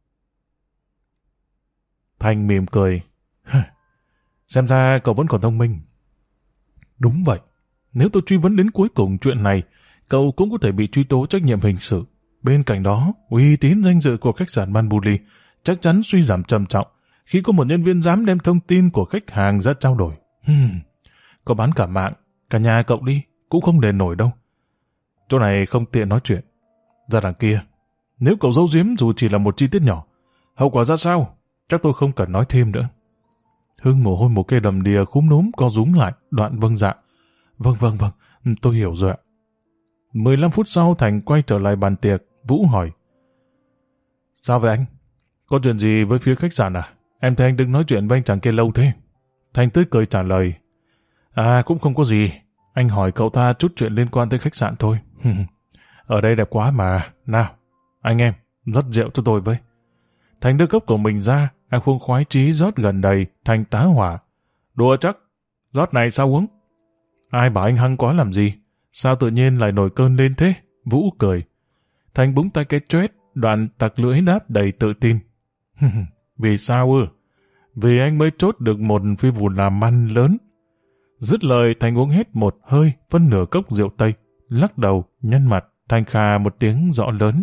Thành mỉm cười. Xem ra cậu vẫn còn thông minh. Đúng vậy. Nếu tôi truy vấn đến cuối cùng chuyện này, cậu cũng có thể bị truy tố trách nhiệm hình sự. Bên cạnh đó, uy tín danh dự của khách sạn Manbuli chắc chắn suy giảm trầm trọng khi có một nhân viên dám đem thông tin của khách hàng ra trao đổi. Có bán cả mạng, cả nhà cậu đi, cũng không đền nổi đâu. Chỗ này không tiện nói chuyện. Ra đằng kia, nếu cậu giấu giếm dù chỉ là một chi tiết nhỏ, hậu quả ra sao, chắc tôi không cần nói thêm nữa. Hưng mồ hôi một kê đầm đìa khúm núm co rúm lại, đoạn vâng dạ. Vâng, tôi hiểu rồi ạ. 15 phút sau Thành quay trở lại bàn tiệc. Vũ hỏi. Sao vậy anh? Có chuyện gì với phía khách sạn à? Em thấy anh đừng nói chuyện với anh chàng kia lâu thế. Thành tươi cười trả lời. Cũng không có gì. Anh hỏi cậu ta chút chuyện liên quan tới khách sạn thôi. Ở đây đẹp quá mà. Nào, anh em, rót rượu cho tôi với. Thành đưa cốc của mình ra, anh Khuông khoái chí rót gần đầy, Thành tá hỏa. Đùa chắc, rót này sao uống? Ai bảo anh hăng quá làm gì? Sao tự nhiên lại nổi cơn lên thế? Vũ cười. Thành búng tay cái choét, đoạn tặc lưỡi đáp đầy tự tin. Vì sao ư? Vì anh mới chốt được một phi vụ làm ăn lớn. Dứt lời Thành uống hết một hơi, phân nửa cốc rượu Tây, lắc đầu, nhăn mặt, Thành khà một tiếng rõ lớn.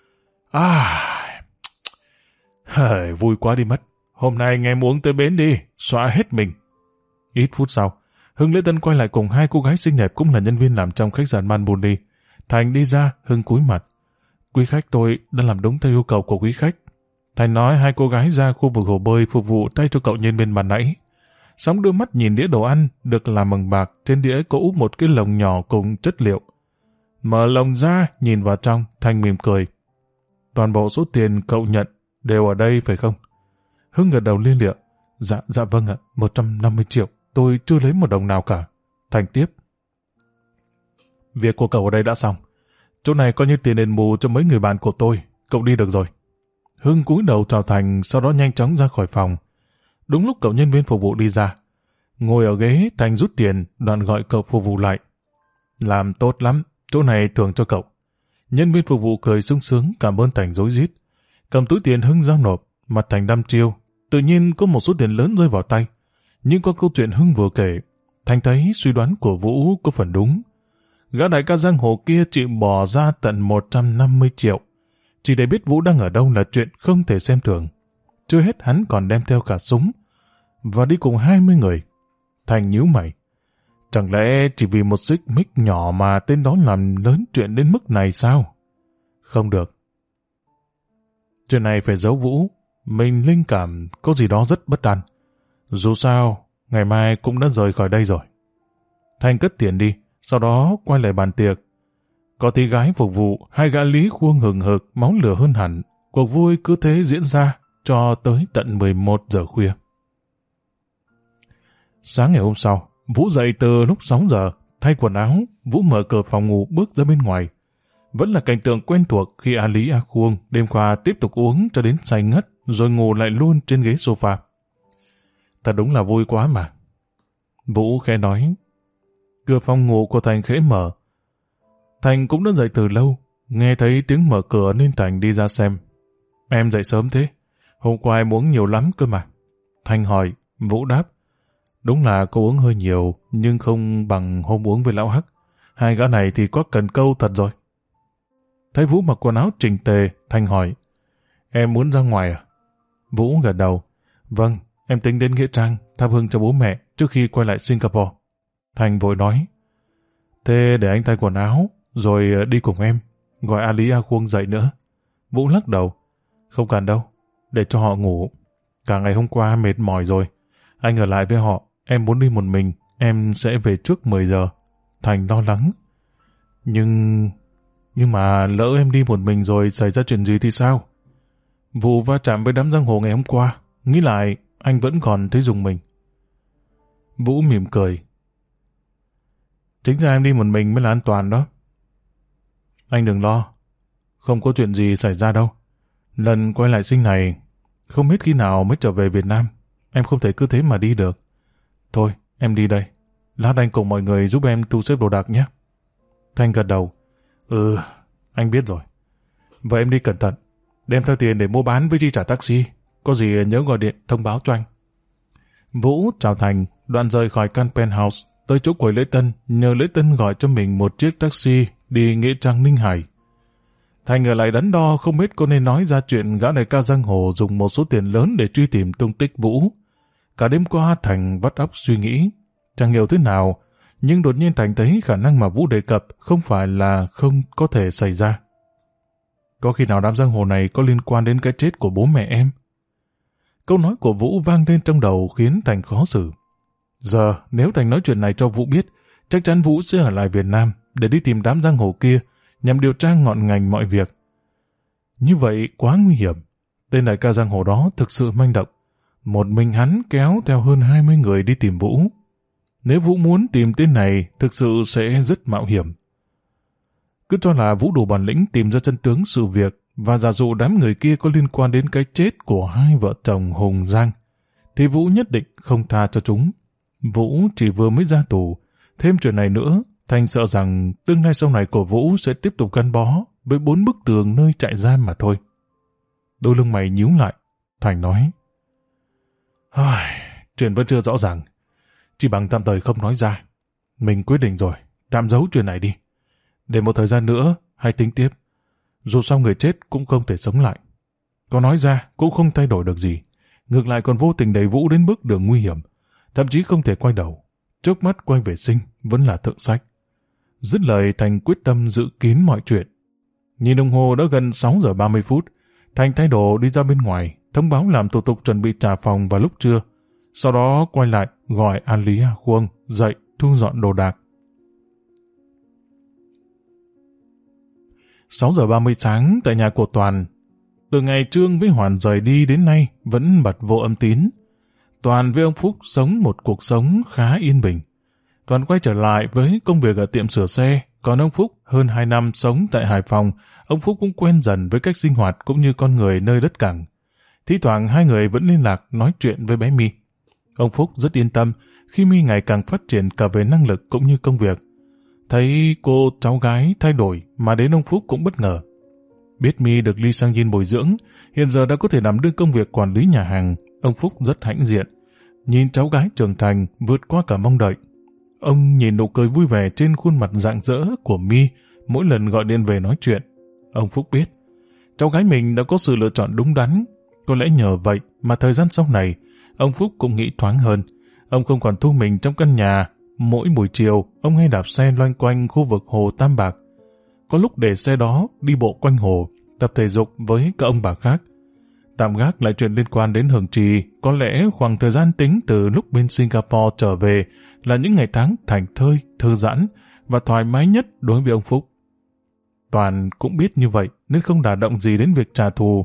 Vui quá đi mất. Hôm nay anh em uống tới bến đi, xóa hết mình. Ít phút sau, Hưng lễ tân quay lại cùng hai cô gái xinh đẹp cũng là nhân viên làm trong khách sạn Manbuli. Thành đi ra, Hưng cúi mặt. Quý khách, tôi đã làm đúng theo yêu cầu của quý khách. Thành nói hai cô gái ra khu vực hồ bơi phục vụ tay cho cậu nhân viên ban nãy. Sóng đưa mắt nhìn đĩa đồ ăn được làm bằng bạc, trên đĩa có úp một cái lồng nhỏ cùng chất liệu. Mở lồng ra, nhìn vào trong, Thành mỉm cười. Toàn bộ số tiền cậu nhận đều ở đây phải không? Hưng gật đầu liên lịa. Dạ vâng ạ, 150 triệu. Tôi chưa lấy một đồng nào cả. Thành tiếp. Việc của cậu ở đây đã xong. Chỗ này coi như tiền đền bù cho mấy người bạn của tôi. Cậu đi được rồi. Hưng cúi đầu chào Thành, sau đó nhanh chóng ra khỏi phòng. Đúng lúc cậu nhân viên phục vụ đi ra. Ngồi ở ghế, Thành rút tiền, đoạn gọi cậu phục vụ lại. Làm tốt lắm, chỗ này thưởng cho cậu. Nhân viên phục vụ cười sung sướng cảm ơn Thành rối rít. Cầm túi tiền Hưng giao nộp, mặt Thành đăm chiêu. Tự nhiên có một số tiền lớn rơi vào tay. Nhưng có câu chuyện Hưng vừa kể, Thành thấy suy đoán của Vũ có phần đúng. Gã đại ca giang hồ kia chịu bỏ ra tận 150 triệu. Chỉ để biết Vũ đang ở đâu là chuyện không thể xem thường. Chưa hết hắn còn đem theo cả súng và đi cùng 20 người. Thành nhíu mày. Chẳng lẽ chỉ vì một xích mích nhỏ mà tên đó làm lớn chuyện đến mức này sao? Không được. Chuyện này phải giấu Vũ. Mình linh cảm có gì đó rất bất an. Dù sao, ngày mai cũng đã rời khỏi đây rồi. Thành cất tiền đi, sau đó quay lại bàn tiệc. Có tí gái phục vụ, hai gã Lý Khuông hừng hực, máu lửa hơn hẳn. Cuộc vui cứ thế diễn ra cho tới tận 11 giờ khuya. Sáng ngày hôm sau, Vũ dậy từ lúc 6 giờ, thay quần áo, Vũ mở cửa phòng ngủ bước ra bên ngoài. Vẫn là cảnh tượng quen thuộc khi A Lý A Khuông đêm qua tiếp tục uống cho đến say ngất rồi ngủ lại luôn trên ghế sofa. Thật đúng là vui quá mà. Vũ khẽ nói. Cửa phòng ngủ của Thành khẽ mở. Thành cũng đã dậy từ lâu, nghe thấy tiếng mở cửa nên Thành đi ra xem. Em dậy sớm thế? Hôm qua em uống nhiều lắm cơ mà. Thành hỏi, Vũ đáp. Đúng là cô uống hơi nhiều, nhưng không bằng hôm uống với lão Hắc. Hai gã này thì có cần câu thật rồi. Thấy Vũ mặc quần áo chỉnh tề, Thành hỏi. Em muốn ra ngoài à? Vũ gật đầu. Vâng, em tính đến Nghĩa Trang, thắp hương cho bố mẹ trước khi quay lại Singapore. Thành vội nói. Thế để anh thay quần áo, rồi đi cùng em. Gọi A Lý A Khuông dậy nữa. Vũ lắc đầu. Không cần đâu, để cho họ ngủ. Cả ngày hôm qua mệt mỏi rồi. Anh ở lại với họ, em muốn đi một mình, em sẽ về trước 10 giờ. Thành lo lắng. Nhưng mà lỡ em đi một mình rồi xảy ra chuyện gì thì sao? Vụ va chạm với đám giang hồ ngày hôm qua, nghĩ lại anh vẫn còn thấy rùng mình. Vũ mỉm cười. Chính ra em đi một mình mới là an toàn đó. Anh đừng lo, không có chuyện gì xảy ra đâu. Lần quay lại sinh này, không biết khi nào mới trở về Việt Nam. Em không thể cứ thế mà đi được. Thôi, em đi đây. Lát anh cùng mọi người giúp em thu xếp đồ đạc nhé. Thanh gật đầu. Ừ, anh biết rồi. Vậy em đi cẩn thận. Đem theo tiền để mua bán với chi trả taxi. Có gì nhớ gọi điện thông báo cho anh. Vũ chào Thành, đoạn rời khỏi căn penthouse, tới chỗ quầy lễ tân, nhờ lễ tân gọi cho mình một chiếc taxi đi Nghĩa Trang Ninh Hải. Thành ở lại đắn đo không biết có nên nói ra chuyện gã đại ca giang hồ dùng một số tiền lớn để truy tìm tung tích Vũ. Cả đêm qua Thành vắt óc suy nghĩ, chẳng hiểu thế nào, nhưng đột nhiên Thành thấy khả năng mà Vũ đề cập không phải là không có thể xảy ra. Có khi nào đám giang hồ này có liên quan đến cái chết của bố mẹ em? Câu nói của Vũ vang lên trong đầu khiến Thành khó xử. Giờ, nếu Thành nói chuyện này cho Vũ biết, chắc chắn Vũ sẽ ở lại Việt Nam để đi tìm đám giang hồ kia nhằm điều tra ngọn ngành mọi việc. Như vậy quá nguy hiểm. Tên đại ca giang hồ đó thực sự manh động. Một mình hắn kéo theo hơn 20 người đi tìm Vũ. Nếu Vũ muốn tìm tên này, thực sự sẽ rất mạo hiểm. Cứ cho là Vũ đủ bản lĩnh tìm ra chân tướng sự việc và giả dụ đám người kia có liên quan đến cái chết của hai vợ chồng Hùng Giang, thì Vũ nhất định không tha cho chúng. Vũ chỉ vừa mới ra tù. Thêm chuyện này nữa, Thành sợ rằng tương lai sau này của Vũ sẽ tiếp tục gắn bó với 4 bức tường nơi trại giam mà thôi. Đôi lưng mày nhíu lại, Thành nói. Chuyện vẫn chưa rõ ràng. Chỉ bằng tạm thời không nói ra. Mình quyết định rồi, tạm giấu chuyện này đi. Để một thời gian nữa, hãy tính tiếp. Dù sao người chết cũng không thể sống lại. Có nói ra cũng không thay đổi được gì. Ngược lại còn vô tình đẩy Vũ đến bước đường nguy hiểm. Thậm chí không thể quay đầu. Trước mắt quay về sinh vẫn là thượng sách. Dứt lời Thành quyết tâm giữ kín mọi chuyện. Nhìn đồng hồ đã gần 6 giờ 30 phút. Thành thay đồ đi ra bên ngoài, thông báo làm thủ tục chuẩn bị trả phòng vào lúc trưa. Sau đó quay lại gọi A Lý A Khuông dậy thu dọn đồ đạc. 6 giờ 30 sáng tại nhà của Toàn. Từ ngày Trương với Hoàn rời đi đến nay vẫn bật vô âm tín. Toàn với ông Phúc sống một cuộc sống khá yên bình. Toàn quay trở lại với công việc ở tiệm sửa xe, còn ông Phúc hơn 2 năm sống tại Hải Phòng, ông Phúc cũng quen dần với cách sinh hoạt cũng như con người nơi đất cảng. Thi thoảng hai người vẫn liên lạc nói chuyện với bé My. Ông Phúc rất yên tâm khi My ngày càng phát triển cả về năng lực cũng như công việc. Thấy cô cháu gái thay đổi mà đến ông Phúc cũng bất ngờ. Biết My được Lee Sang Jin bồi dưỡng, hiện giờ đã có thể đảm đương công việc quản lý nhà hàng, ông Phúc rất hãnh diện. Nhìn cháu gái trưởng thành vượt qua cả mong đợi. Ông nhìn nụ cười vui vẻ trên khuôn mặt rạng rỡ của My mỗi lần gọi điện về nói chuyện. Ông Phúc biết, cháu gái mình đã có sự lựa chọn đúng đắn. Có lẽ nhờ vậy mà thời gian sau này, ông Phúc cũng nghĩ thoáng hơn. Ông không còn thu mình trong căn nhà. Mỗi buổi chiều, ông hay đạp xe loanh quanh khu vực hồ Tam Bạc. Có lúc để xe đó đi bộ quanh hồ, tập thể dục với các ông bà khác. Tạm gác lại chuyện liên quan đến Hường Trì, có lẽ khoảng thời gian tính từ lúc bên Singapore trở về là những ngày tháng thảnh thơi, thư giãn và thoải mái nhất đối với ông Phúc. Toàn cũng biết như vậy nên không đả động gì đến việc trả thù.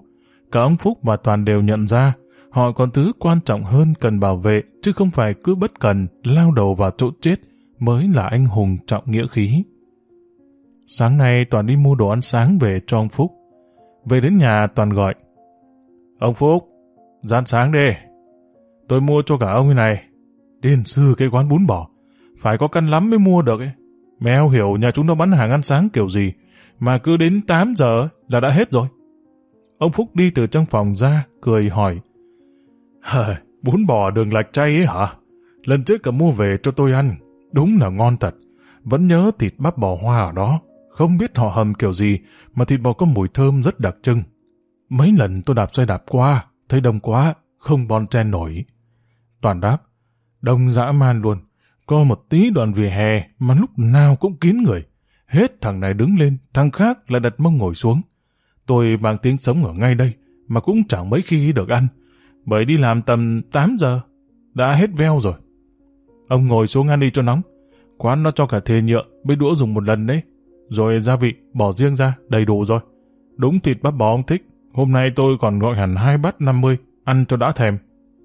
Cả ông Phúc và Toàn đều nhận ra họ còn thứ quan trọng hơn cần bảo vệ, chứ không phải cứ bất cần lao đầu vào chỗ chết mới là anh hùng trọng nghĩa khí. Sáng nay Toàn đi mua đồ ăn sáng về cho ông Phúc. Về đến nhà Toàn gọi: "Ông Phúc, ra ăn sáng đi. Tôi mua cho cả ông cái này. Điên sư cái quán bún bò. Phải có căn lắm mới mua được ấy. Mèo hiểu nhà chúng nó bán hàng ăn sáng kiểu gì, mà cứ đến 8 giờ là đã hết rồi." Ông Phúc đi từ trong phòng ra, cười hỏi: "Bún bò đường lạch chay ấy hả? Lần trước cả mua về cho tôi ăn. Đúng là ngon thật. Vẫn nhớ thịt bắp bò hoa ở đó. Không biết họ hầm kiểu gì mà thịt bò có mùi thơm rất đặc trưng. Mấy lần tôi đạp xe đạp qua, thấy đông quá, không bon chen nổi." Toàn đáp: "Đông dã man luôn. Có một tí đoạn vỉa hè mà lúc nào cũng kín người. Hết thằng này đứng lên, thằng khác lại đặt mông ngồi xuống. Tôi mang tiếng sống ở ngay đây, mà cũng chẳng mấy khi được ăn. Bởi đi làm tầm 8 giờ, đã hết veo rồi. Ông ngồi xuống ăn đi cho nóng. Quán nó cho cả thìa nhựa, với đũa dùng một lần đấy. Rồi gia vị, bỏ riêng ra, đầy đủ rồi. Đúng thịt bắp bò ông thích. Hôm nay tôi còn gọi hẳn 2 bát 50, ăn cho đã thèm."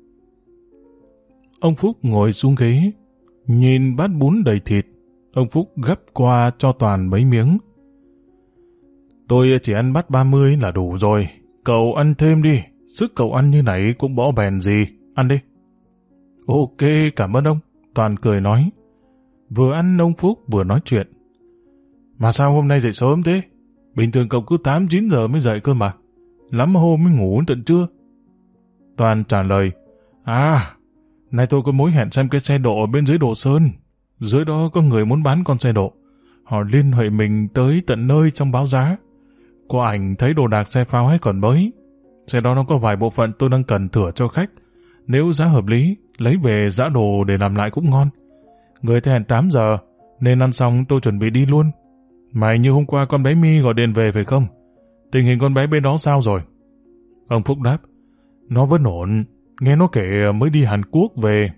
Ông Phúc ngồi xuống ghế, nhìn bát bún đầy thịt. Ông Phúc gắp qua cho Toàn mấy miếng. "Tôi chỉ ăn bát 30 là đủ rồi. Cậu ăn thêm đi. Sức cậu ăn như này cũng bỏ bèn gì. Ăn đi." "Ok, cảm ơn ông." Toàn cười nói. Vừa ăn ông Phúc vừa nói chuyện: "Mà sao hôm nay dậy sớm thế? Bình thường cậu cứ 8-9 giờ mới dậy cơ mà. Lắm hôm mới ngủ tận trưa." Toàn trả lời: "Nay tôi có mối hẹn xem cái xe độ ở bên dưới Đồ Sơn. Dưới đó có người muốn bán con xe độ. Họ liên hệ mình tới tận nơi trong báo giá. Có ảnh thấy đồ đạc xe phao hay còn mới. Xe đó nó có vài bộ phận tôi đang cần thửa cho khách. Nếu giá hợp lý, lấy về giã đồ để làm lại cũng ngon. Người ta hẹn 8 giờ, nên ăn xong tôi chuẩn bị đi luôn. Mày như hôm qua con bé My gọi điện về phải không? Tình hình con bé bên đó sao rồi?" Ông Phúc đáp: "Nó vẫn ổn, nghe nó kể mới đi Hàn Quốc về."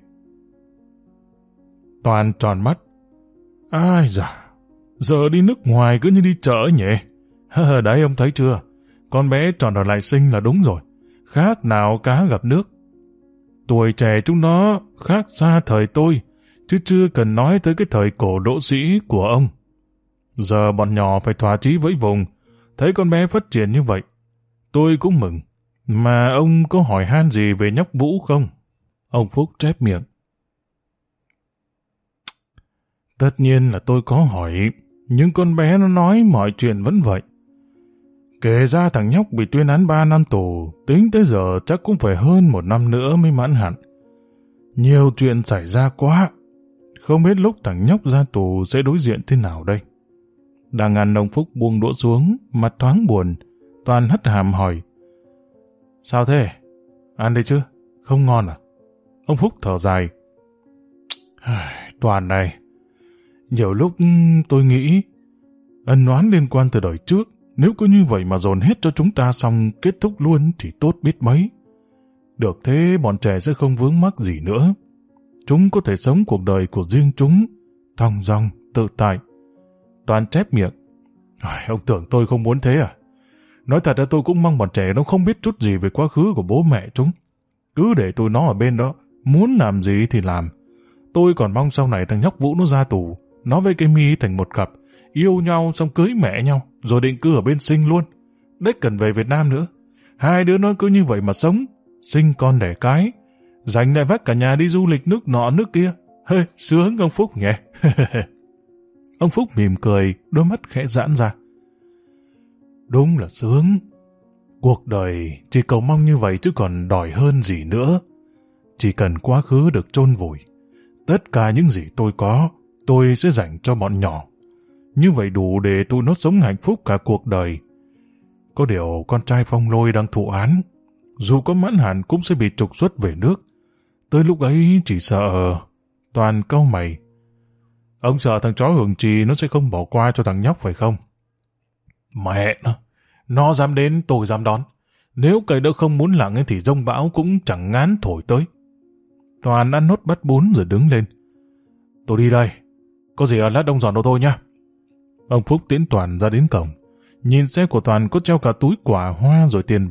Toàn tròn mắt: "Ai da, giờ đi nước ngoài cứ như đi chợ nhỉ? Đấy ông thấy chưa? Con bé tròn ở lại sinh là đúng rồi. Khác nào cá gặp nước. Tuổi trẻ chúng nó khác xa thời tôi, chứ chưa cần nói tới cái thời cổ đỗ sĩ của ông. Giờ bọn nhỏ phải thỏa chí với vùng, thấy con bé phát triển như vậy. Tôi cũng mừng. Mà ông có hỏi han gì về nhóc Vũ không?" Ông Phúc chép miệng: "Tất nhiên là tôi có hỏi, nhưng con bé nó nói mọi chuyện vẫn vậy. Kể ra thằng nhóc bị tuyên án 3 năm tù, tính tới giờ chắc cũng phải hơn 1 năm nữa mới mãn hạn. Nhiều chuyện xảy ra quá, không biết lúc thằng nhóc ra tù sẽ đối diện thế nào đây." Đang ăn ông Phúc buông đũa xuống, mặt thoáng buồn. Toàn hất hàm hỏi: "Sao thế? Ăn đi chứ, không ngon à?" Ông Phúc thở dài: "Toàn này, nhiều lúc tôi nghĩ ân oán liên quan từ đời trước, nếu cứ như vậy mà dồn hết cho chúng ta xong kết thúc luôn thì tốt biết mấy. Được thế bọn trẻ sẽ không vướng mắc gì nữa. Chúng có thể sống cuộc đời của riêng chúng, thong dong, tự tại." Toàn chép miệng: "Ông tưởng tôi không muốn thế à? Nói thật là tôi cũng mong bọn trẻ nó không biết chút gì về quá khứ của bố mẹ chúng. Cứ để tụi nó ở bên đó, muốn làm gì thì làm. Tôi còn mong sau này thằng nhóc Vũ nó ra tù, nó với cái My thành một cặp, yêu nhau xong cưới mẹ nhau, rồi định cư ở bên Sinh luôn. Đếch cần về Việt Nam nữa. Hai đứa nó cứ như vậy mà sống, sinh con đẻ cái, dành lại vác cả nhà đi du lịch nước nọ nước kia. Sướng ông Phúc nhỉ?" Ông Phúc mỉm cười, đôi mắt khẽ giãn ra: "Đúng là sướng. Cuộc đời chỉ cầu mong như vậy chứ còn đòi hơn gì nữa. Chỉ cần quá khứ được chôn vùi. Tất cả những gì tôi có, tôi sẽ dành cho bọn nhỏ. Như vậy đủ để tụi nó sống hạnh phúc cả cuộc đời. Có điều con trai Phong Lôi đang thụ án. Dù có mãn hạn cũng sẽ bị trục xuất về nước. Tới lúc ấy chỉ sợ..." Toàn cau mày: "Ông sợ thằng chó Hường Trì nó sẽ không bỏ qua cho thằng nhóc phải không?" "Mẹ nó dám đến tôi dám đón. Nếu cây đó không muốn lặng thì giông bão cũng chẳng ngán thổi tới." Toàn ăn nốt bát bún rồi đứng lên: "Tôi đi đây. Có gì lát ông dọn đồ tôi nhá." Ông Phúc tiễn Toàn ra đến cổng. Nhìn xe của Toàn có treo cả túi quả hoa rồi tiền vàng,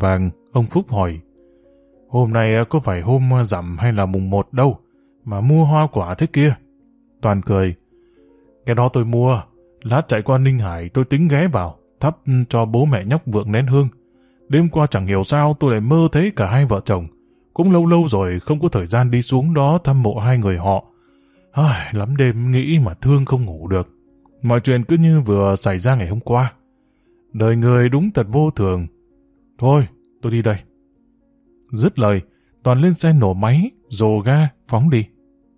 Ông Phúc hỏi, hôm nay có phải hôm rằm hay là mùng 1 đâu, mà mua hoa quả thế kia? Toàn cười, cái đó tôi mua, lát chạy qua Ninh Hải tôi tính ghé vào, thắp cho bố mẹ nhóc vượng nén hương. Đêm qua chẳng hiểu sao tôi lại mơ thấy cả hai vợ chồng. Cũng lâu lâu rồi không có thời gian đi xuống đó thăm mộ hai người họ. Lắm đêm nghĩ mà thương không ngủ được. Mọi chuyện cứ như vừa xảy ra ngày hôm qua. Đời người đúng thật vô thường. Thôi, tôi đi đây. Dứt lời, Toàn lên xe nổ máy, rồ ga, phóng đi.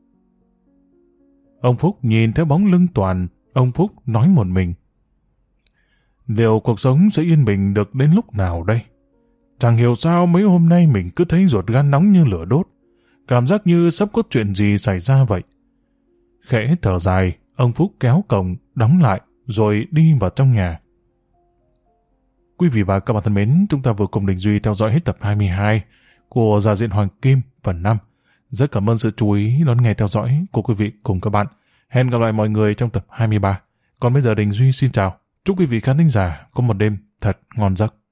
Ông Phúc nhìn theo bóng lưng Toàn, ông Phúc nói một mình. Liệu cuộc sống sẽ yên bình được đến lúc nào đây? Chẳng hiểu sao mấy hôm nay mình cứ thấy ruột gan nóng như lửa đốt. Cảm giác như sắp có chuyện gì xảy ra vậy. Khẽ thở dài, ông Phúc kéo cổng, đóng lại, rồi đi vào trong nhà. Quý vị và các bạn thân mến, chúng ta vừa cùng Đình Duy theo dõi hết tập 22 của Dạ Diện Hoàng Kim phần 5. Rất cảm ơn sự chú ý đón nghe theo dõi của quý vị cùng các bạn. Hẹn gặp lại mọi người trong tập 23. Còn bây giờ Đình Duy xin chào. Chúc quý vị khán thính giả có một đêm thật ngon giấc.